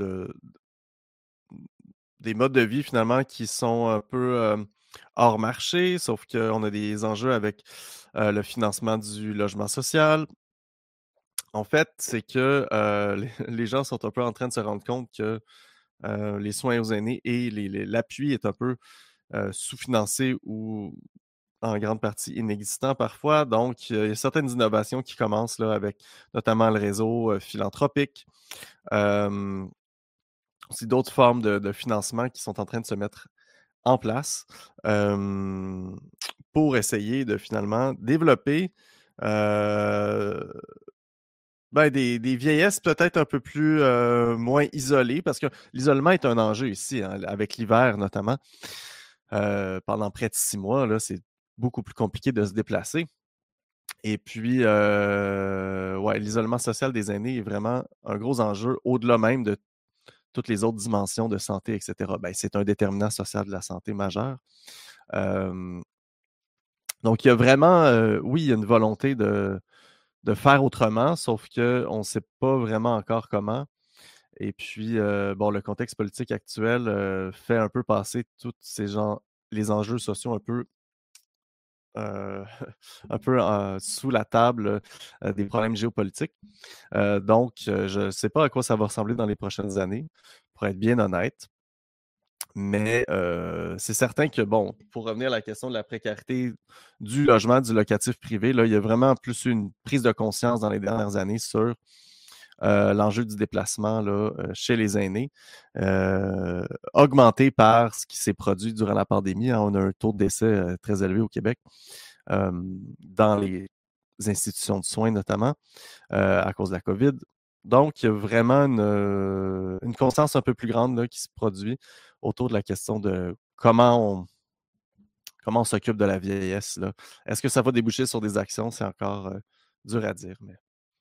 S2: des modes de vie finalement qui sont un peu hors marché, sauf qu'on a des enjeux avec le financement du logement social. En fait, c'est que les gens sont un peu en train de se rendre compte que les soins aux aînés et l'appui est un peu sous-financé ou en grande partie inexistant parfois. Donc, il y a certaines innovations qui commencent là, avec notamment le réseau philanthropique. Aussi d'autres formes de financement qui sont en train de se mettre en place pour essayer de finalement développer des vieillesses peut-être un peu plus moins isolées, parce que l'isolement est un enjeu ici, hein, avec l'hiver notamment. Pendant près de 6 mois, là, c'est beaucoup plus compliqué de se déplacer. Et puis, l'isolement social des aînés est vraiment un gros enjeu, au-delà même de toutes les autres dimensions de santé, etc. C'est un déterminant social de la santé majeur. Donc, il y a vraiment, oui, il y a une volonté de faire autrement, sauf qu'on ne sait pas vraiment encore comment. Et puis, le contexte politique actuel fait un peu passer tous les enjeux sociaux un peu sous la table des problèmes géopolitiques. Donc, je ne sais pas à quoi ça va ressembler dans les prochaines années, pour être bien honnête. Mais c'est certain que, pour revenir à la question de la précarité du logement, du locatif privé, là, il y a vraiment plus une prise de conscience dans les dernières années sur l'enjeu du déplacement là, chez les aînés, augmenté par ce qui s'est produit durant la pandémie. Hein. On a un taux de décès très élevé au Québec, dans les institutions de soins notamment, à cause de la COVID. Donc, il y a vraiment une conscience un peu plus grande là, qui se produit autour de la question de comment on s'occupe de la vieillesse. Là. Est-ce que ça va déboucher sur des actions? C'est encore dur à dire, mais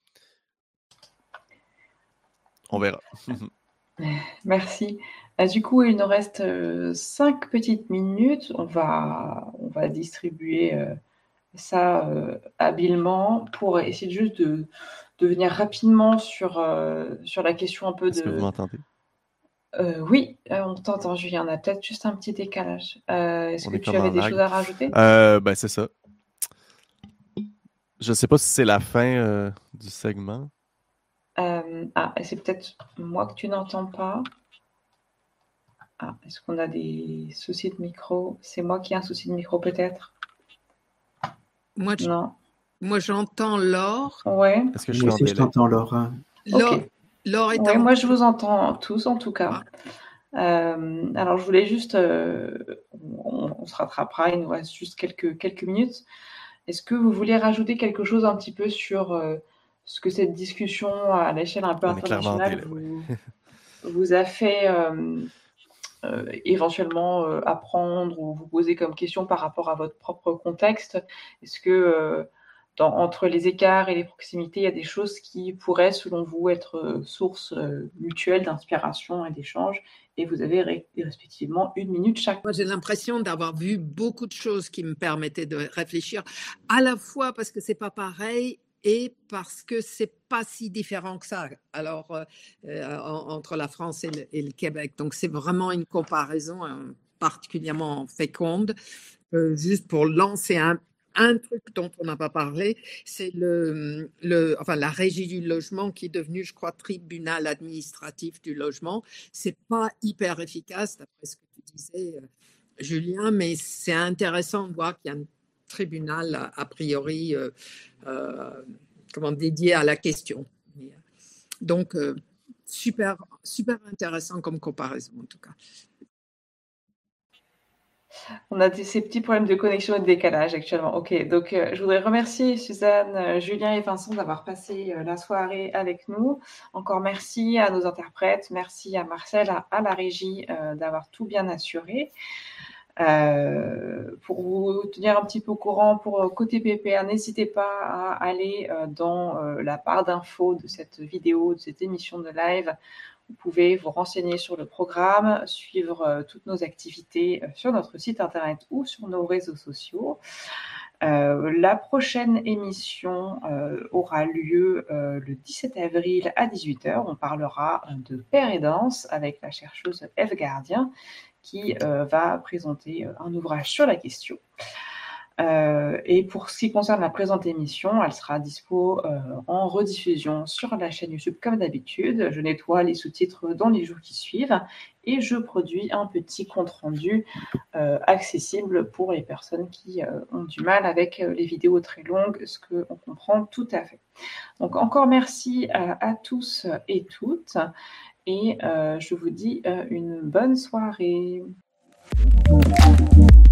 S2: on verra.
S1: Merci. Du coup, il nous reste 5 petites minutes. On va distribuer ça habilement pour essayer juste de venir rapidement sur la question un peu de...
S2: Est-ce que vous m'entendez?
S1: Oui, on t'entend, Julien. On a peut-être juste un petit décalage. Est-ce que tu avais des choses à rajouter?
S2: C'est ça. Je ne sais pas si c'est la fin du segment.
S1: C'est peut-être moi que tu n'entends pas. Est-ce qu'on a des soucis de micro? C'est moi qui ai un souci de micro peut-être? Non.
S3: Moi, j'entends Laure.
S1: Ouais.
S4: Est-ce que je t'entends, Laure?
S1: Ok.
S3: Laure est
S1: oui, moi je vous entends tous en tout cas. Alors je voulais juste, on se rattrapera, il nous reste juste quelques minutes. Est-ce que vous voulez rajouter quelque chose un petit peu sur ce que cette discussion à l'échelle un peu internationale vous a fait éventuellement apprendre ou vous poser comme question par rapport à votre propre contexte? Est-ce que entre les écarts et les proximités, il y a des choses qui pourraient, selon vous, être source mutuelle d'inspiration et d'échange? Et vous avez respectivement 1 minute chaque.
S3: Moi, j'ai l'impression d'avoir vu beaucoup de choses qui me permettaient de réfléchir, à la fois parce que c'est pas pareil et parce que c'est pas si différent que ça. Alors, entre la France et le Québec. Donc, c'est vraiment une comparaison particulièrement féconde. Juste pour lancer un truc dont on n'a pas parlé, c'est la régie du logement qui est devenue, je crois, tribunal administratif du logement. C'est pas hyper efficace, d'après ce que tu disais, Julien, mais c'est intéressant de voir qu'il y a un tribunal a priori dédié à la question. Donc, super intéressant comme comparaison en tout cas.
S1: On a ces petits problèmes de connexion et de décalage actuellement. Ok, donc je voudrais remercier Suzanne, Julien et Vincent d'avoir passé la soirée avec nous. Encore merci à nos interprètes, merci à Marcel, à la régie d'avoir tout bien assuré. Pour vous tenir un petit peu au courant pour côté PPR, n'hésitez pas à aller dans la barre d'infos de cette vidéo, de cette émission de live. Vous pouvez vous renseigner sur le programme, suivre toutes nos activités sur notre site internet ou sur nos réseaux sociaux. La prochaine émission aura lieu le 17 avril à 18h. On parlera de Père et Danse avec la chercheuse Ève Gardien qui va présenter un ouvrage sur la question. Et pour ce qui concerne la présente émission, elle sera dispo en rediffusion sur la chaîne YouTube comme d'habitude. Je nettoie les sous-titres dans les jours qui suivent et je produis un petit compte-rendu accessible pour les personnes qui ont du mal avec les vidéos très longues, ce qu'on comprend tout à fait. Donc encore merci à tous et toutes et je vous dis une bonne soirée.